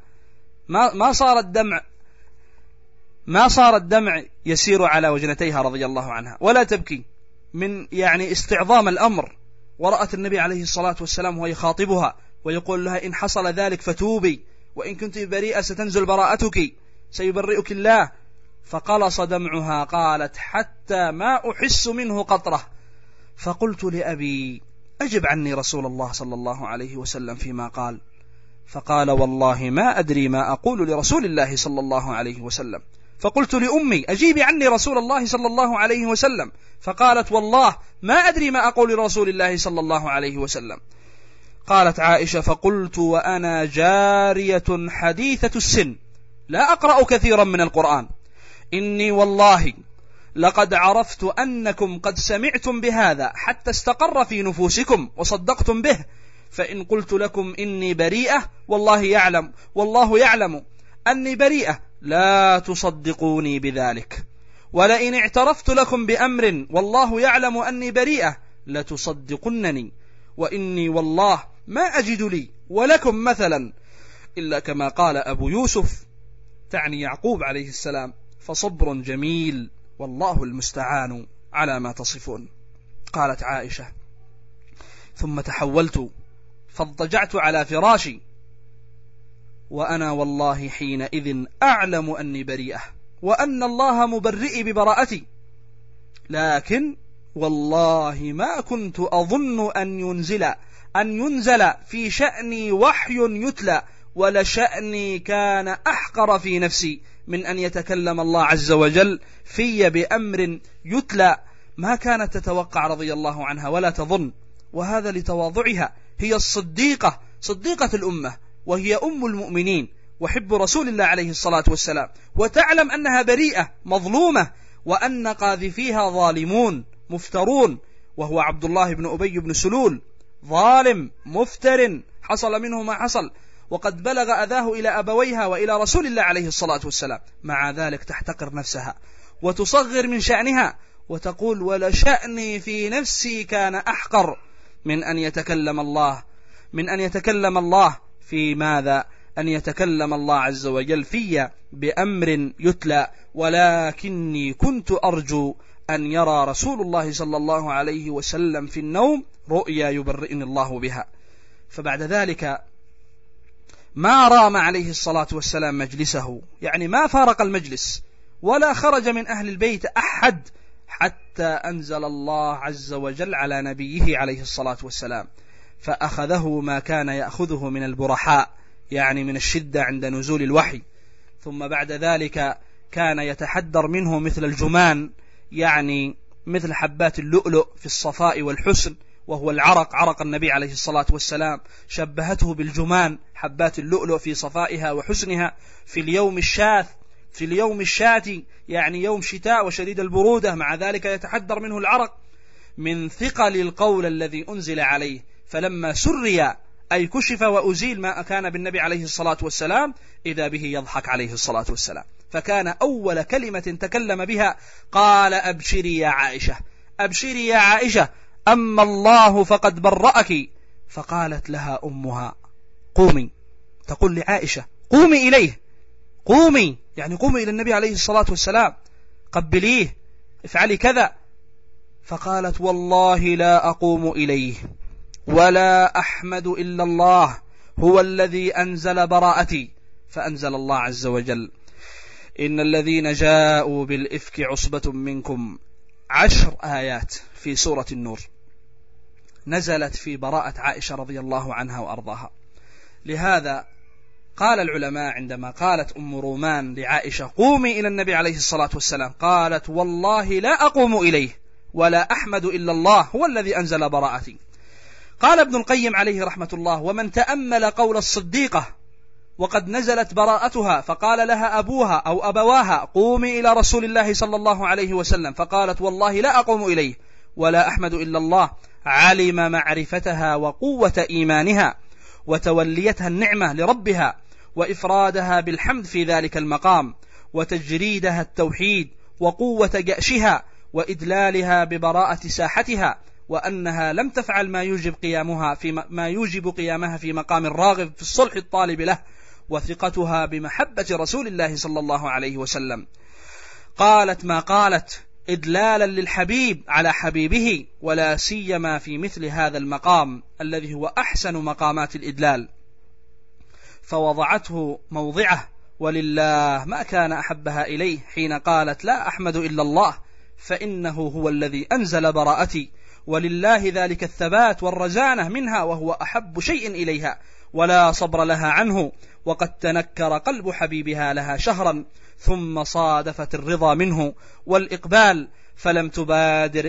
ما صار الدمع يسير على وجنتيها رضي الله عنها ولا تبكي من يعني استعظام الأمر. ورأت النبي عليه الصلاة والسلام وهو يخاطبها ويقول لها إن حصل ذلك فتوبي، وإن كنت بريئة ستنزل براءتك، سيبرئك الله. فقلص دمعها، قالت حتى ما أحس منه قطرة. فقلت لأبي أجب عني رسول الله صلى الله عليه وسلم فيما قال. فقال والله ما أدري ما أقول لرسول الله صلى الله عليه وسلم. فقلت لأمي أجيبي عني رسول الله صلى الله عليه وسلم. فقالت والله ما أدري ما أقول لرسول الله صلى الله عليه وسلم. قالت عائشة فقلت وأنا جارية حديثة السن لا أقرأ كثيرا من القرآن، إني والله لقد عرفت أنكم قد سمعتم بهذا حتى استقر في نفوسكم وصدقتم به، فإن قلت لكم إني بريئة والله يعلم أني بريئة لا تصدقوني بذلك، ولئن اعترفت لكم بأمر والله يعلم أني بريئة لتصدقنني، وإني والله ما أجد لي ولكم مثلا إلا كما قال أبو يوسف، تعني يعقوب عليه السلام، فصبر جميل والله المستعان على ما تصفون. قالت عائشة ثم تحولت فاضطجعت على فراشي، وأنا والله حينئذ أعلم أني بريئة وأن الله مبرئي ببراءتي، لكن والله ما كنت أظن أن ينزل في شأني وحي يتلى، ولشأني كان أحقر في نفسي من أن يتكلم الله عز وجل في بأمر يتلى. ما كانت تتوقع رضي الله عنها ولا تظن، وهذا لتواضعها، هي الصديقة، صديقة الأمة، وهي أم المؤمنين وحب رسول الله عليه الصلاة والسلام، وتعلم أنها بريئة مظلومة، وأن قاذفيها ظالمون مفترون، وهو عبد الله بن أبي بن سلول ظالم مفتر حصل منه ما حصل، وقد بلغ أذاه إلى أبويها وإلى رسول الله عليه الصلاة والسلام. مع ذلك تحتقر نفسها وتصغر من شأنها وتقول ولشأني في نفسي كان أحقر من أن يتكلم الله في ماذا؟ أن يتكلم الله عز وجل في بأمر يتلى، ولكني كنت أرجو أن يرى رسول الله صلى الله عليه وسلم في النوم رؤيا يبرئني الله بها. فبعد ذلك ما رام عليه الصلاة والسلام مجلسه، يعني ما فارق المجلس ولا خرج من أهل البيت أحد حتى أنزل الله عز وجل على نبيه عليه الصلاة والسلام، فأخذه ما كان يأخذه من البرحاء، يعني من الشدة عند نزول الوحي، ثم بعد ذلك كان يتحدر منه مثل الجمان، يعني مثل حبات اللؤلؤ في الصفاء والحسن، وهو العرق، عرق النبي عليه الصلاة والسلام. شبهته بالجمان، حبات اللؤلؤ في صفائها وحسنها في اليوم الشاث، في اليوم الشاتي، يعني يوم شتاء وشديد البرودة، مع ذلك يتحدر منه العرق من ثقل القول الذي أنزل عليه. فلما سري أي كشف وأزيل ما كان بالنبي عليه الصلاة والسلام، إذا به يضحك عليه الصلاة والسلام. فكان أول كلمة تكلم بها قال: أبشري يا عائشة، أبشري يا عائشة، أما الله فقد برأك. فقالت لها أمها: قومي، تقول لعائشة: قومي إليه، قومي، يعني قومي إلى النبي عليه الصلاة والسلام، قبليه، افعلي كذا. فقالت: والله لا أقوم إليه ولا أحمد إلا الله، هو الذي أنزل براءتي. فأنزل الله عز وجل: إن الذين جاءوا بالإفك عصبة منكم. 10 آيات في سورة النور نزلت في براءة عائشة رضي الله عنها وأرضاها. لهذا قال العلماء عندما قالت أم رومان لعائشة: قومي إلى النبي عليه الصلاة والسلام، قالت: والله لا أقوم إليه ولا أحمد إلا الله، هو الذي أنزل براءتي. قال ابن القيم عليه رحمة الله: ومن تأمل قول الصديقة وقد نزلت براءتها فقال لها أبوها أو أبواها: قومي إلى رسول الله صلى الله عليه وسلم، فقالت: والله لا أقوم إليه ولا أحمد إلا الله، علم معرفتها وقوة إيمانها وتوليتها النعمة لربها وإفرادها بالحمد في ذلك المقام وتجريدها التوحيد وقوة جأشها وإدلالها ببراءة ساحتها، وأنها لم تفعل ما يوجب قيامها في مقام الراغب في الصلح الطالب له، وثقتها بمحبة رسول الله صلى الله عليه وسلم. قالت ما قالت إدلالا للحبيب على حبيبه، ولا سيما في مثل هذا المقام الذي هو أحسن مقامات الإدلال، فوضعته موضعه. ولله ما كان أحبها إليه حين قالت: لا أحمد إلا الله، فإنه هو الذي أنزل براءتي، ولله ذلك الثبات والرزانة منها، وهو أحب شيء إليها ولا صبر لها عنه. وقد تنكر قلب حبيبها لها شهرا، ثم صادفت الرضا منه والإقبال، فلم تبادر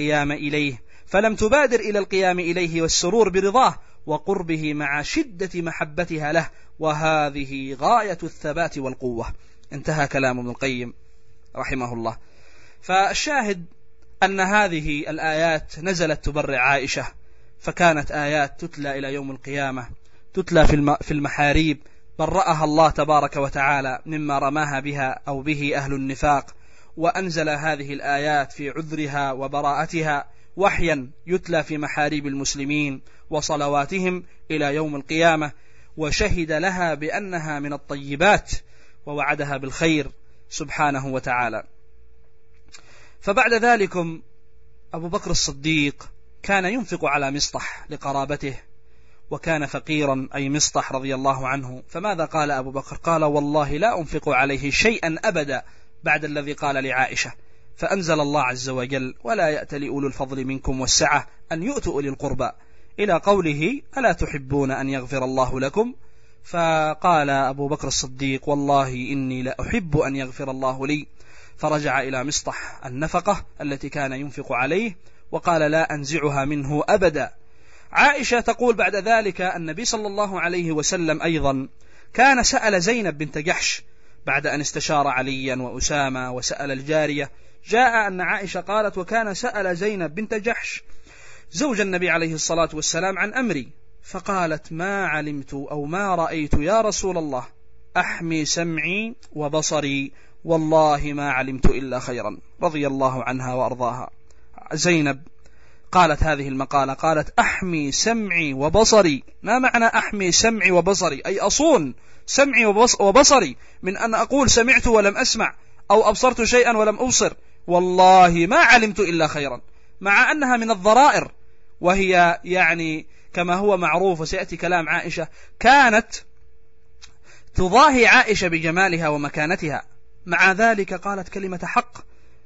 إلى القيام إليه والسرور برضاه وقربه مع شدة محبتها له، وهذه غاية الثبات والقوة. انتهى كلام ابن القيم رحمه الله. فالشاهد أن هذه الآيات نزلت تبرع عائشة، فكانت آيات تتلى إلى يوم القيامة، تتلى في المحاريب، برأها الله تبارك وتعالى مما رماها بها أو به أهل النفاق، وأنزل هذه الآيات في عذرها وبراءتها وحيا يتلى في محاريب المسلمين وصلواتهم إلى يوم القيامة، وشهد لها بأنها من الطيبات ووعدها بالخير سبحانه وتعالى. فبعد ذلكم أبو بكر الصديق كان ينفق على مصطح لقرابته، وكان فقيرا أي مصطح رضي الله عنه. فماذا قال أبو بكر؟ قال: والله لا أنفق عليه شيئا أبدا بعد الذي قال لعائشة. فأنزل الله عز وجل: ولا يأتل أولو الفضل منكم والسعة أن يؤتوا أولي القربى، إلى قوله: ألا تحبون أن يغفر الله لكم؟ فقال أبو بكر الصديق: والله إني لا أحب أن يغفر الله لي. فرجع إلى مصطح النفقة التي كان ينفق عليه وقال: لا أنزعها منه أبدا. عائشة تقول بعد ذلك: النبي صلى الله عليه وسلم أيضا كان سأل زينب بنت جحش بعد أن استشار عليا وأسامة وسأل الجارية. جاء أن عائشة قالت: وكان سأل زينب بنت جحش زوج النبي عليه الصلاة والسلام عن أمري، فقالت: ما علمت أو ما رأيت يا رسول الله أحمي سمعي وبصري، والله ما علمت إلا خيرا. رضي الله عنها وأرضاها. زينب قالت هذه المقالة، قالت: أحمي سمعي وبصري. ما معنى أحمي سمعي وبصري؟ أي أصون سمعي وبصري من أن أقول سمعت ولم أسمع، أو أبصرت شيئا ولم أبصر، والله ما علمت إلا خيرا. مع أنها من الضرائر، وهي يعني كما هو معروف وسيأتي كلام عائشة، كانت تضاهي عائشة بجمالها ومكانتها، مع ذلك قالت كلمة حق،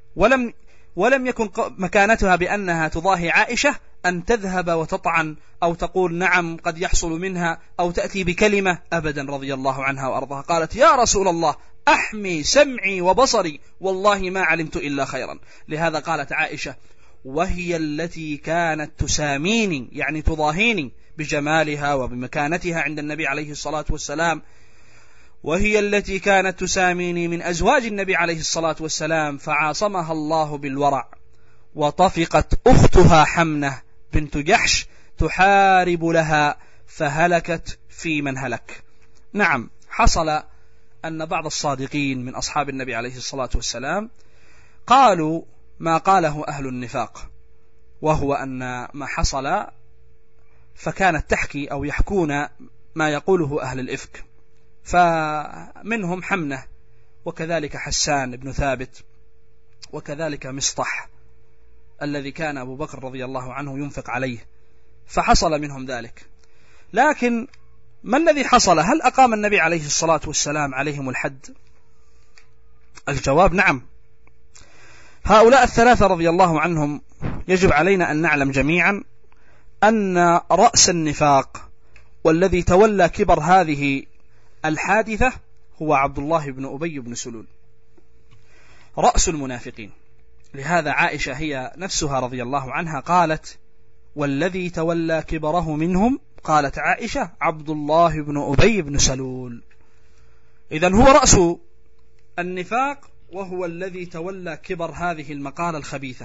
ولم يكن مكانتها بأنها تضاهي عائشة أن تذهب وتطعن أو تقول نعم قد يحصل منها أو تأتي بكلمة أبدا، رضي الله عنها وأرضاها. قالت: يا رسول الله أحمي سمعي وبصري، والله ما علمت إلا خيرا. لهذا قالت عائشة: وهي التي كانت تساميني، يعني تضاهيني بجمالها وبمكانتها عند النبي عليه الصلاة والسلام، وهي التي كانت تساميني من أزواج النبي عليه الصلاة والسلام، فعاصمها الله بالورع، وطفقت أختها حمنة بنت جحش تحارب لها فهلكت في من هلك. نعم، حصل أن بعض الصادقين من أصحاب النبي عليه الصلاة والسلام قالوا ما قاله أهل النفاق، وهو أن ما حصل فكانت تحكي أو يحكون ما يقوله أهل الإفك، فمنهم حمنة، وكذلك حسان بن ثابت، وكذلك مصطح الذي كان أبو بكر رضي الله عنه ينفق عليه، فحصل منهم ذلك. لكن ما الذي حصل؟ هل أقام النبي عليه الصلاة والسلام عليهم الحد؟ الجواب نعم. هؤلاء الثلاثة رضي الله عنهم يجب علينا أن نعلم جميعا أن رأس النفاق والذي تولى كبر هذه الحادثة هو عبد الله بن أبي بن سلول، رأس المنافقين. لهذا عائشة هي نفسها رضي الله عنها قالت: والذي تولى كبره منهم، قالت عائشة: عبد الله بن أبي بن سلول. إذن هو رأس النفاق، وهو الذي تولى كبر هذه المقالة الخبيثة.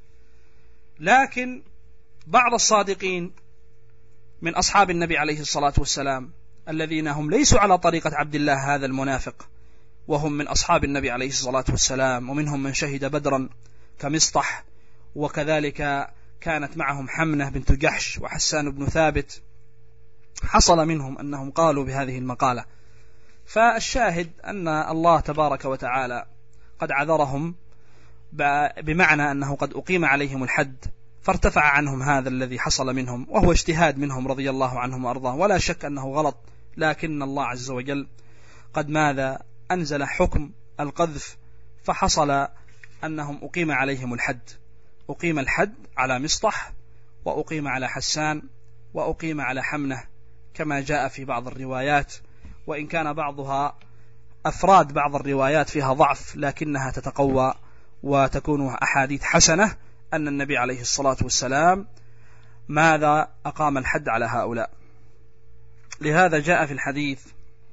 لكن بعض الصادقين من أصحاب النبي عليه الصلاة والسلام الذين هم ليسوا على طريقة عبد الله هذا المنافق، وهم من أصحاب النبي عليه الصلاة والسلام، ومنهم من شهد بدرا كمصطح، وكذلك كانت معهم حمنة بنت جحش وحسان بن ثابت، حصل منهم أنهم قالوا بهذه المقالة. فالشاهد أن الله تبارك وتعالى قد عذرهم، بمعنى أنه قد أقيم عليهم الحد، فارتفع عنهم هذا الذي حصل منهم، وهو اجتهاد منهم رضي الله عنهم وأرضاه، ولا شك أنه غلط. لكن الله عز وجل قد ماذا أنزل حكم القذف، فحصل أنهم أقيم عليهم الحد. أقيم الحد على مصطح، وأقيم على حسان، وأقيم على حمنة، كما جاء في بعض الروايات، وإن كان بعضها أفراد بعض الروايات فيها ضعف، لكنها تتقوى وتكون أحاديث حسنة أن النبي عليه الصلاة والسلام ماذا أقام الحد على هؤلاء. لهذا جاء في الحديث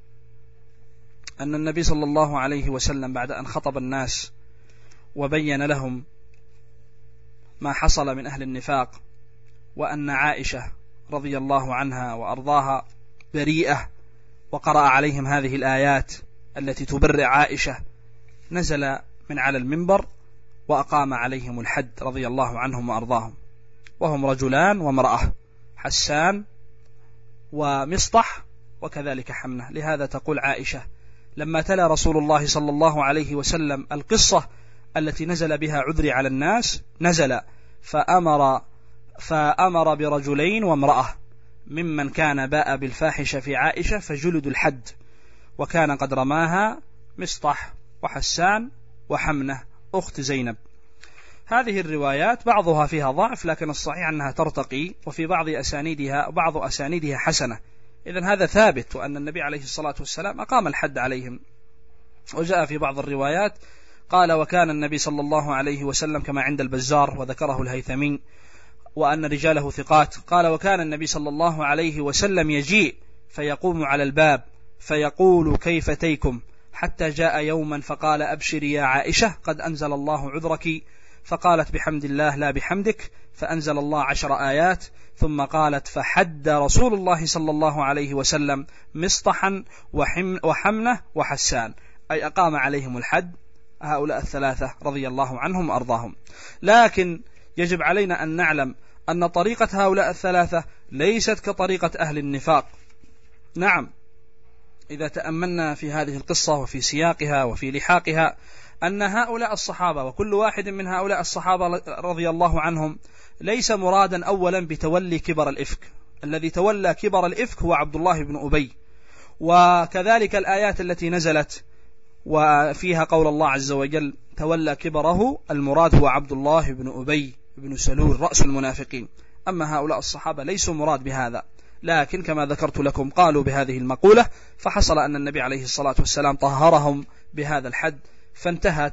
أن النبي صلى الله عليه وسلم بعد أن خطب الناس وبين لهم ما حصل من أهل النفاق، وأن عائشة رضي الله عنها وأرضاها بريئة، وقرأ عليهم هذه الآيات التي تبرئ عائشة، نزل من على المنبر وأقام عليهم الحد رضي الله عنهم وأرضاهم، وهم رجلان وامرأة، حسان ومصطح وكذلك حمنة. لهذا تقول عائشة: لما تلا رسول الله صلى الله عليه وسلم القصة التي نزل بها عذري على الناس، نزل فأمر برجلين وامرأة ممن كان باء بالفاحشة في عائشة فجلدوا الحد، وكان قد رماها مصطح وحسان وحمنة أخت زينب. هذه الروايات بعضها فيها ضعف، لكن الصحيح أنها ترتقي، وفي بعض أسانيدها حسنة. إذن هذا ثابت، وأن النبي عليه الصلاة والسلام أقام الحد عليهم. وجاء في بعض الروايات قال: وكان النبي صلى الله عليه وسلم، كما عند البزار وذكره الهيثمي، وأن رجاله ثقات، قال: وكان النبي صلى الله عليه وسلم يجيء فيقوم على الباب فيقول: كيف تيكم؟ حتى جاء يوما فقال: أبشري يا عائشة، قد أنزل الله عذرك. فقالت: بحمد الله لا بحمدك. فأنزل الله 10 آيات، ثم قالت: فحد رسول الله صلى الله عليه وسلم مصطحا وحمنة وحسان، أي أقام عليهم الحد هؤلاء الثلاثة رضي الله عنهم وأرضاهم. لكن يجب علينا أن نعلم أن طريقة هؤلاء الثلاثة ليست كطريقة أهل النفاق. نعم، إذا تأملنا في هذه القصة وفي سياقها وفي لحاقها، أن هؤلاء الصحابة وكل واحد من هؤلاء الصحابة رضي الله عنهم ليس مرادا أولا بتولي كبر الإفك. الذي تولى كبر الإفك هو عبد الله بن أبي، وكذلك الآيات التي نزلت وفيها قول الله عز وجل: تولى كبره، المراد هو عبد الله بن أبي بن سلول رأس المنافقين. أما هؤلاء الصحابة ليسوا مراد بهذا، لكن كما ذكرت لكم قالوا بهذه المقولة، فحصل أن النبي عليه الصلاة والسلام طهرهم بهذا الحد، فانتهت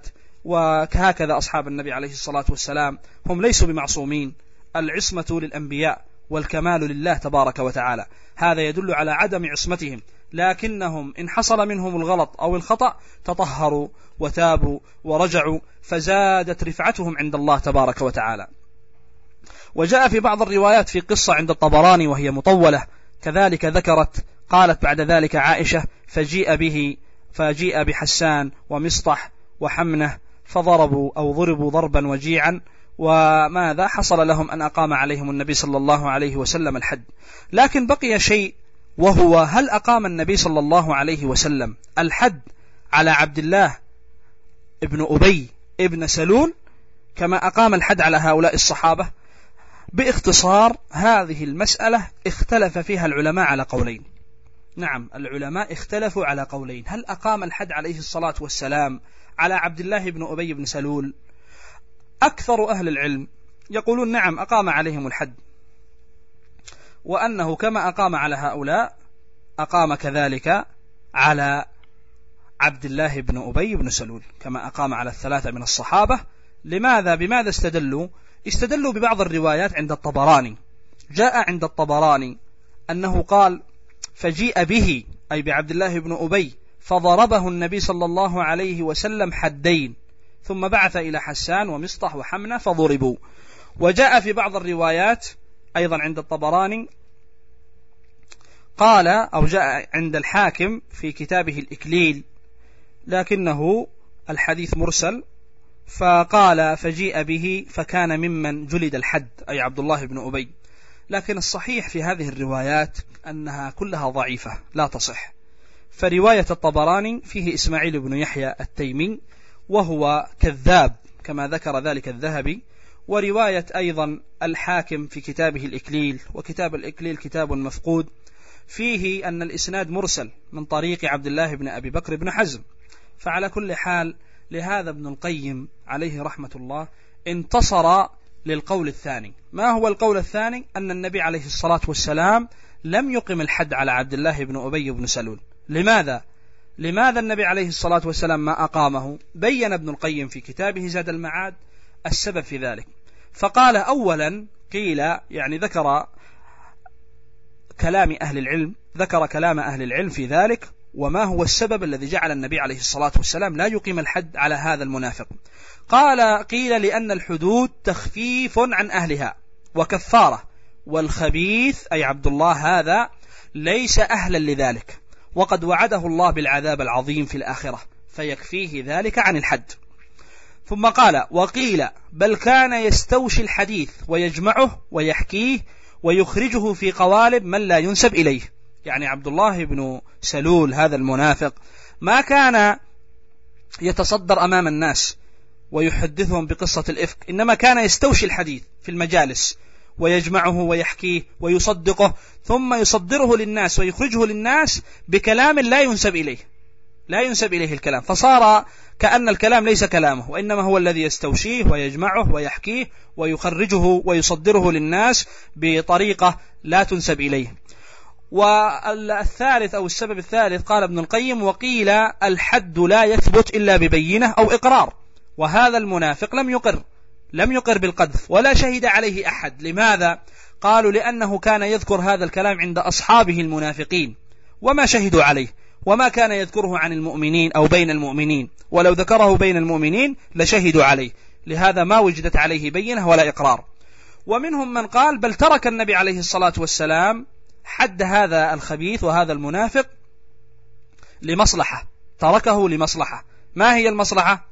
وهكذا أصحاب النبي عليه الصلاة والسلام هم ليسوا بمعصومين، العصمة للأنبياء والكمال لله تبارك وتعالى، هذا يدل على عدم عصمتهم، لكنهم إن حصل منهم الغلط أو الخطأ تطهروا وتابوا ورجعوا، فزادت رفعتهم عند الله تبارك وتعالى. وجاء في بعض الروايات في قصة عند الطبراني وهي مطولة كذلك ذكرت، قالت بعد ذلك عائشة: فجيء بحسان ومسطح وحمنة ضربوا ضربا وجيعا، وماذا حصل لهم أن أقام عليهم النبي صلى الله عليه وسلم الحد. لكن بقي شيء، وهو هل أقام النبي صلى الله عليه وسلم الحد على عبد الله ابن أبي ابن سلول كما أقام الحد على هؤلاء الصحابة؟ باختصار هذه المسألة اختلف فيها العلماء على قولين. نعم، العلماء اختلفوا على قولين: هل أقام الحد عليه الصلاة والسلام على عبد الله بن أبي بن سلول؟ أكثر أهل العلم يقولون نعم، أقام عليهم الحد، وأنه كما أقام على هؤلاء أقام كذلك على عبد الله بن أبي بن سلول كما أقام على الثلاثة من الصحابة. لماذا؟ بماذا استدلوا؟ استدلوا ببعض الروايات عند الطبراني. جاء عند الطبراني أنه قال: فجيء به، أي بعبد الله بن أبي، فضربه النبي صلى الله عليه وسلم حدين، ثم بعث إلى حسان ومسطح وحمنة فضربوا. وجاء في بعض الروايات أيضا عند الطبراني قال، أو جاء عند الحاكم في كتابه الإكليل، لكنه الحديث مرسل، فقال: فجيء به فكان ممن جلد الحد، أي عبد الله بن أبي. لكن الصحيح في هذه الروايات أنها كلها ضعيفة لا تصح. فرواية الطبراني فيه إسماعيل بن يحيى التيمي وهو كذاب كما ذكر ذلك الذهبي، ورواية أيضا الحاكم في كتابه الإكليل، وكتاب الإكليل كتاب مفقود، فيه أن الإسناد مرسل من طريق عبد الله بن أبي بكر بن حزم. فعلى كل حال، لهذا ابن القيم عليه رحمة الله انتصر للقول الثاني. ما هو القول الثاني؟ أن النبي عليه الصلاة والسلام لم يقم الحد على عبد الله بن أبي بن سلول. لماذا النبي عليه الصلاة والسلام ما أقامه؟ بين ابن القيم في كتابه زاد المعاد السبب في ذلك، فقال: أولا قيل، يعني ذكر كلام أهل العلم في ذلك، وما هو السبب الذي جعل النبي عليه الصلاة والسلام لا يقيم الحد على هذا المنافق؟ قيل: لأن الحدود تخفيف عن أهلها وكفارة، والخبيث أي عبد الله هذا ليس أهلا لذلك، وقد وعده الله بالعذاب العظيم في الآخرة، فيكفيه ذلك عن الحد. ثم قال: وقيل: بل كان يستوشي الحديث ويجمعه ويحكيه ويخرجه في قوالب من لا ينسب إليه. يعني عبد الله بن سلول هذا المنافق ما كان يتصدر أمام الناس ويحدثهم بقصة الإفك، إنما كان يستوشي الحديث في المجالس ويجمعه ويحكيه ويصدقه، ثم يصدره للناس ويخرجه للناس بكلام لا ينسب إليه الكلام، فصار كأن الكلام ليس كلامه، وإنما هو الذي يستوشيه ويجمعه ويحكيه ويخرجه ويصدره للناس بطريقة لا تنسب إليه. والثالث أو السبب الثالث قال ابن القيم: وقيل: الحد لا يثبت إلا ببينة أو إقرار، وهذا المنافق لم يقر بالقذف ولا شهد عليه أحد. لماذا؟ قالوا: لأنه كان يذكر هذا الكلام عند أصحابه المنافقين وما شهدوا عليه، وما كان يذكره عن المؤمنين أو بين المؤمنين، ولو ذكره بين المؤمنين لشهدوا عليه، لهذا ما وجدت عليه بينة ولا إقرار. ومنهم من قال: بل ترك النبي عليه الصلاة والسلام حد هذا الخبيث وهذا المنافق لمصلحة، تركه لمصلحة. ما هي المصلحة؟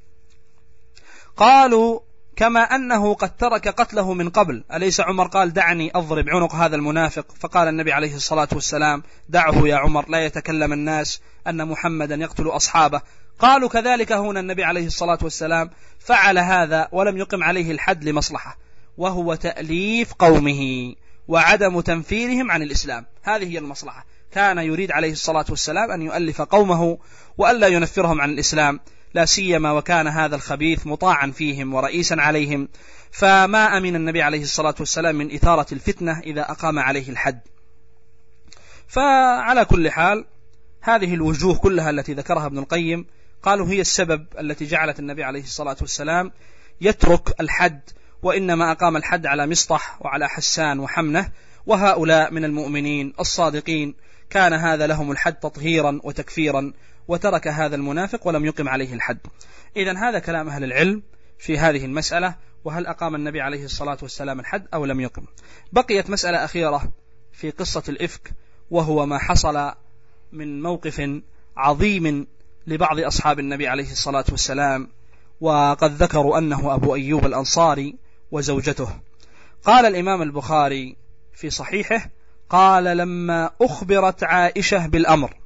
قالوا: كما أنه قد ترك قتله من قبل، أليس عمر قال: دعني أضرب عنق هذا المنافق؟ فقال النبي عليه الصلاة والسلام: دعه يا عمر، لا يتكلم الناس أن محمدا يقتل أصحابه. قالوا كذلك هنا النبي عليه الصلاة والسلام فعل هذا ولم يقم عليه الحد لمصلحة، وهو تأليف قومه وعدم تنفيرهم عن الإسلام. هذه هي المصلحة، كان يريد عليه الصلاة والسلام أن يؤلف قومه وألا ينفرهم عن الإسلام، لا سيما وكان هذا الخبيث مطاعا فيهم ورئيسا عليهم، فما أمن النبي عليه الصلاة والسلام من إثارة الفتنة إذا أقام عليه الحد. فعلى كل حال، هذه الوجوه كلها التي ذكرها ابن القيم قالوا هي السبب التي جعلت النبي عليه الصلاة والسلام يترك الحد، وإنما أقام الحد على مصطح وعلى حسان وحمنة، وهؤلاء من المؤمنين الصادقين كان هذا لهم الحد تطهيرا وتكفيرا، وترك هذا المنافق ولم يقم عليه الحد. إذن هذا كلام أهل العلم في هذه المسألة، وهل أقام النبي عليه الصلاة والسلام الحد أو لم يقم. بقيت مسألة أخيرة في قصة الإفك، وهو ما حصل من موقف عظيم لبعض أصحاب النبي عليه الصلاة والسلام، وقد ذكروا أنه أبو أيوب الأنصاري وزوجته. قال الإمام البخاري في صحيحه: قال لما أخبرت عائشة بالأمر،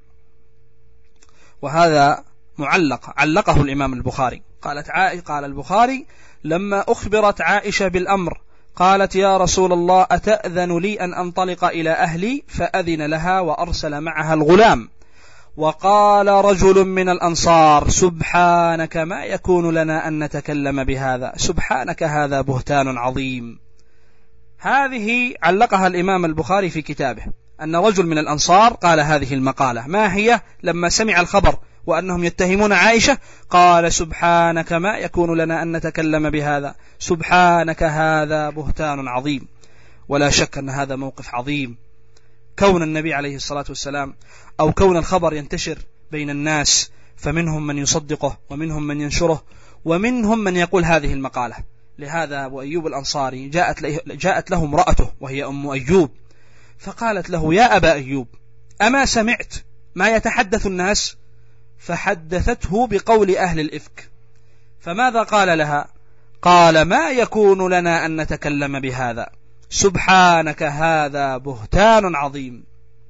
وهذا معلق علقه الإمام البخاري. قال البخاري: لما أخبرت عائشة بالأمر قالت: يا رسول الله أتأذن لي أن أنطلق إلى أهلي؟ فأذن لها وأرسل معها الغلام. وقال رجل من الأنصار: سبحانك ما يكون لنا أن نتكلم بهذا، سبحانك هذا بهتان عظيم. هذه علقها الإمام البخاري في كتابه، أن رجل من الأنصار قال هذه المقالة. ما هي؟ لما سمع الخبر وأنهم يتهمون عائشة قال: سبحانك ما يكون لنا أن نتكلم بهذا، سبحانك هذا بهتان عظيم. ولا شك أن هذا موقف عظيم، كون النبي عليه الصلاة والسلام أو كون الخبر ينتشر بين الناس، فمنهم من يصدقه ومنهم من ينشره ومنهم من يقول هذه المقالة. لهذا أبو أيوب الأنصاري جاءت له امرأته وهي أم أيوب، فقالت له: يا أبا أيوب أما سمعت ما يتحدث الناس؟ فحدثته بقول أهل الإفك. فماذا قال لها؟ قال: ما يكون لنا أن نتكلم بهذا، سبحانك هذا بهتان عظيم.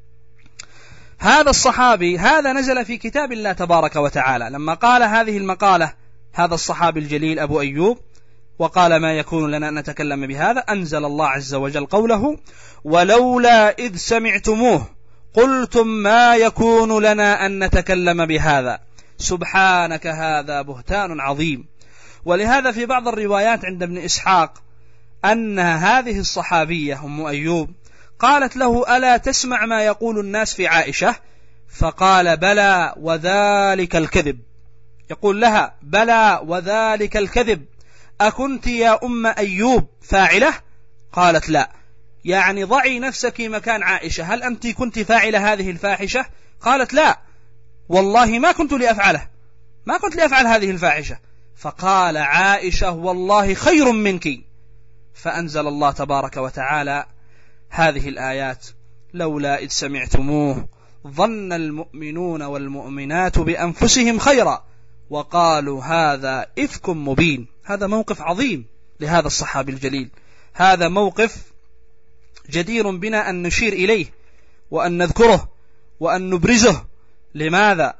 هذا الصحابي هذا نزل في كتاب الله تبارك وتعالى لما قال هذه المقالة، هذا الصحابي الجليل أبو أيوب، وقال: ما يكون لنا أن نتكلم بهذا، أنزل الله عز وجل قوله: ولولا إذ سمعتموه قلتم ما يكون لنا أن نتكلم بهذا، سبحانك هذا بهتان عظيم. ولهذا في بعض الروايات عند ابن إسحاق أن هذه الصحابية أم أيوب قالت له: ألا تسمع ما يقول الناس في عائشة؟ فقال: بلى وذلك الكذب. يقول لها: بلى وذلك الكذب، أكنت يا أم أيوب فاعلة؟ قالت: لا. يعني ضعي نفسك مكان عائشة، هل أنت كنت فاعلة هذه الفاحشة؟ قالت: لا والله ما كنت لأفعله، ما كنت لأفعل هذه الفاحشة. فقال عائشة: والله خير منك. فأنزل الله تبارك وتعالى هذه الآيات: لولا إذ سمعتموه ظن المؤمنون والمؤمنات بأنفسهم خيرا وقالوا هذا إفك مبين. هذا موقف عظيم لهذا الصحابي الجليل، هذا موقف جدير بنا أن نشير إليه وأن نذكره وأن نبرزه. لماذا؟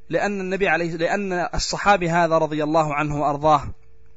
لأن الصحابي هذا رضي الله عنه وأرضاه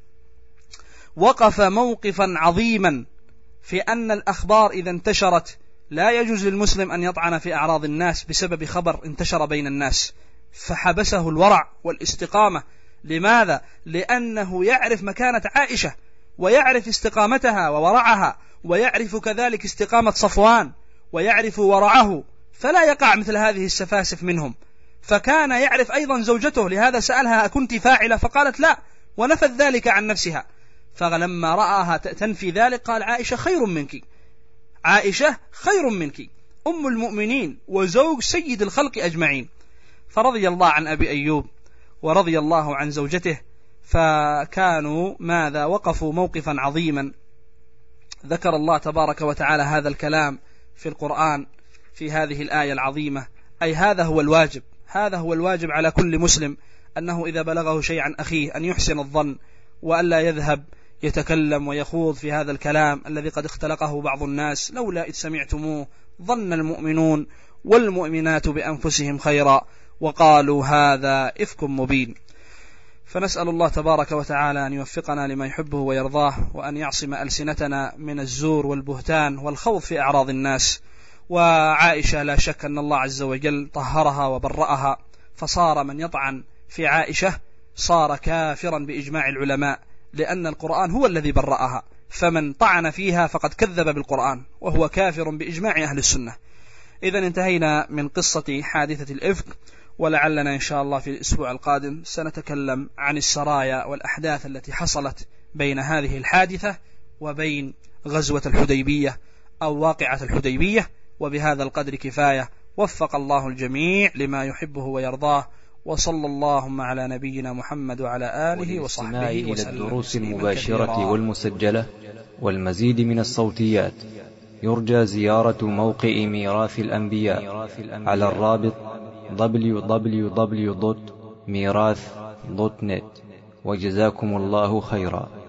وقف موقفا عظيما في أن الأخبار إذا انتشرت لا يجوز للمسلم أن يطعن في أعراض الناس بسبب خبر انتشر بين الناس، فحبسه الورع والاستقامة. لماذا؟ لأنه يعرف مكانة عائشة ويعرف استقامتها وورعها، ويعرف كذلك استقامة صفوان ويعرف ورعه، فلا يقع مثل هذه السفاسف منهم. فكان يعرف أيضا زوجته، لهذا سألها: أكنت فاعلة؟ فقالت: لا، ونفت ذلك عن نفسها. فلما رآها تنفي ذلك قال: عائشة خير منك، عائشة خير منك، أم المؤمنين وزوج سيد الخلق أجمعين. فرضي الله عن أبي أيوب ورضي الله عن زوجته، فكانوا ماذا؟ وقفوا موقفا عظيما. ذكر الله تبارك وتعالى هذا الكلام في القرآن في هذه الآية العظيمة. أي هذا هو الواجب، هذا هو الواجب على كل مسلم، أنه إذا بلغه شيء عن أخيه أن يحسن الظن، وألا يذهب يتكلم ويخوض في هذا الكلام الذي قد اختلقه بعض الناس: لولا إذ سمعتموه ظن المؤمنون والمؤمنات بأنفسهم خيرا وقالوا هذا إفك مبين. فنسأل الله تبارك وتعالى أن يوفقنا لما يحبه ويرضاه، وأن يعصم ألسنتنا من الزور والبهتان والخوض في أعراض الناس. وعائشة لا شك أن الله عز وجل طهرها وبرأها، فصار من يطعن في عائشة صار كافرا بإجماع العلماء، لأن القرآن هو الذي برأها، فمن طعن فيها فقد كذب بالقرآن وهو كافر بإجماع أهل السنة. إذن انتهينا من قصة حادثة الإفك، ولعلنا إن شاء الله في الأسبوع القادم سنتكلم عن السرايا والأحداث التي حصلت بين هذه الحادثة وبين غزوة الحديبية أو واقعة الحديبية. وبهذا القدر كفاية، وفق الله الجميع لما يحبه ويرضاه، وصلى اللهم على نبينا محمد وعلى آله وصحبه وسلم. إلى الدروس المباشرة والمسجلة والمزيد من الصوتيات يرجى زيارة موقع ميراث الأنبياء على الرابط www.mirath.net. وجزاكم الله خيرا.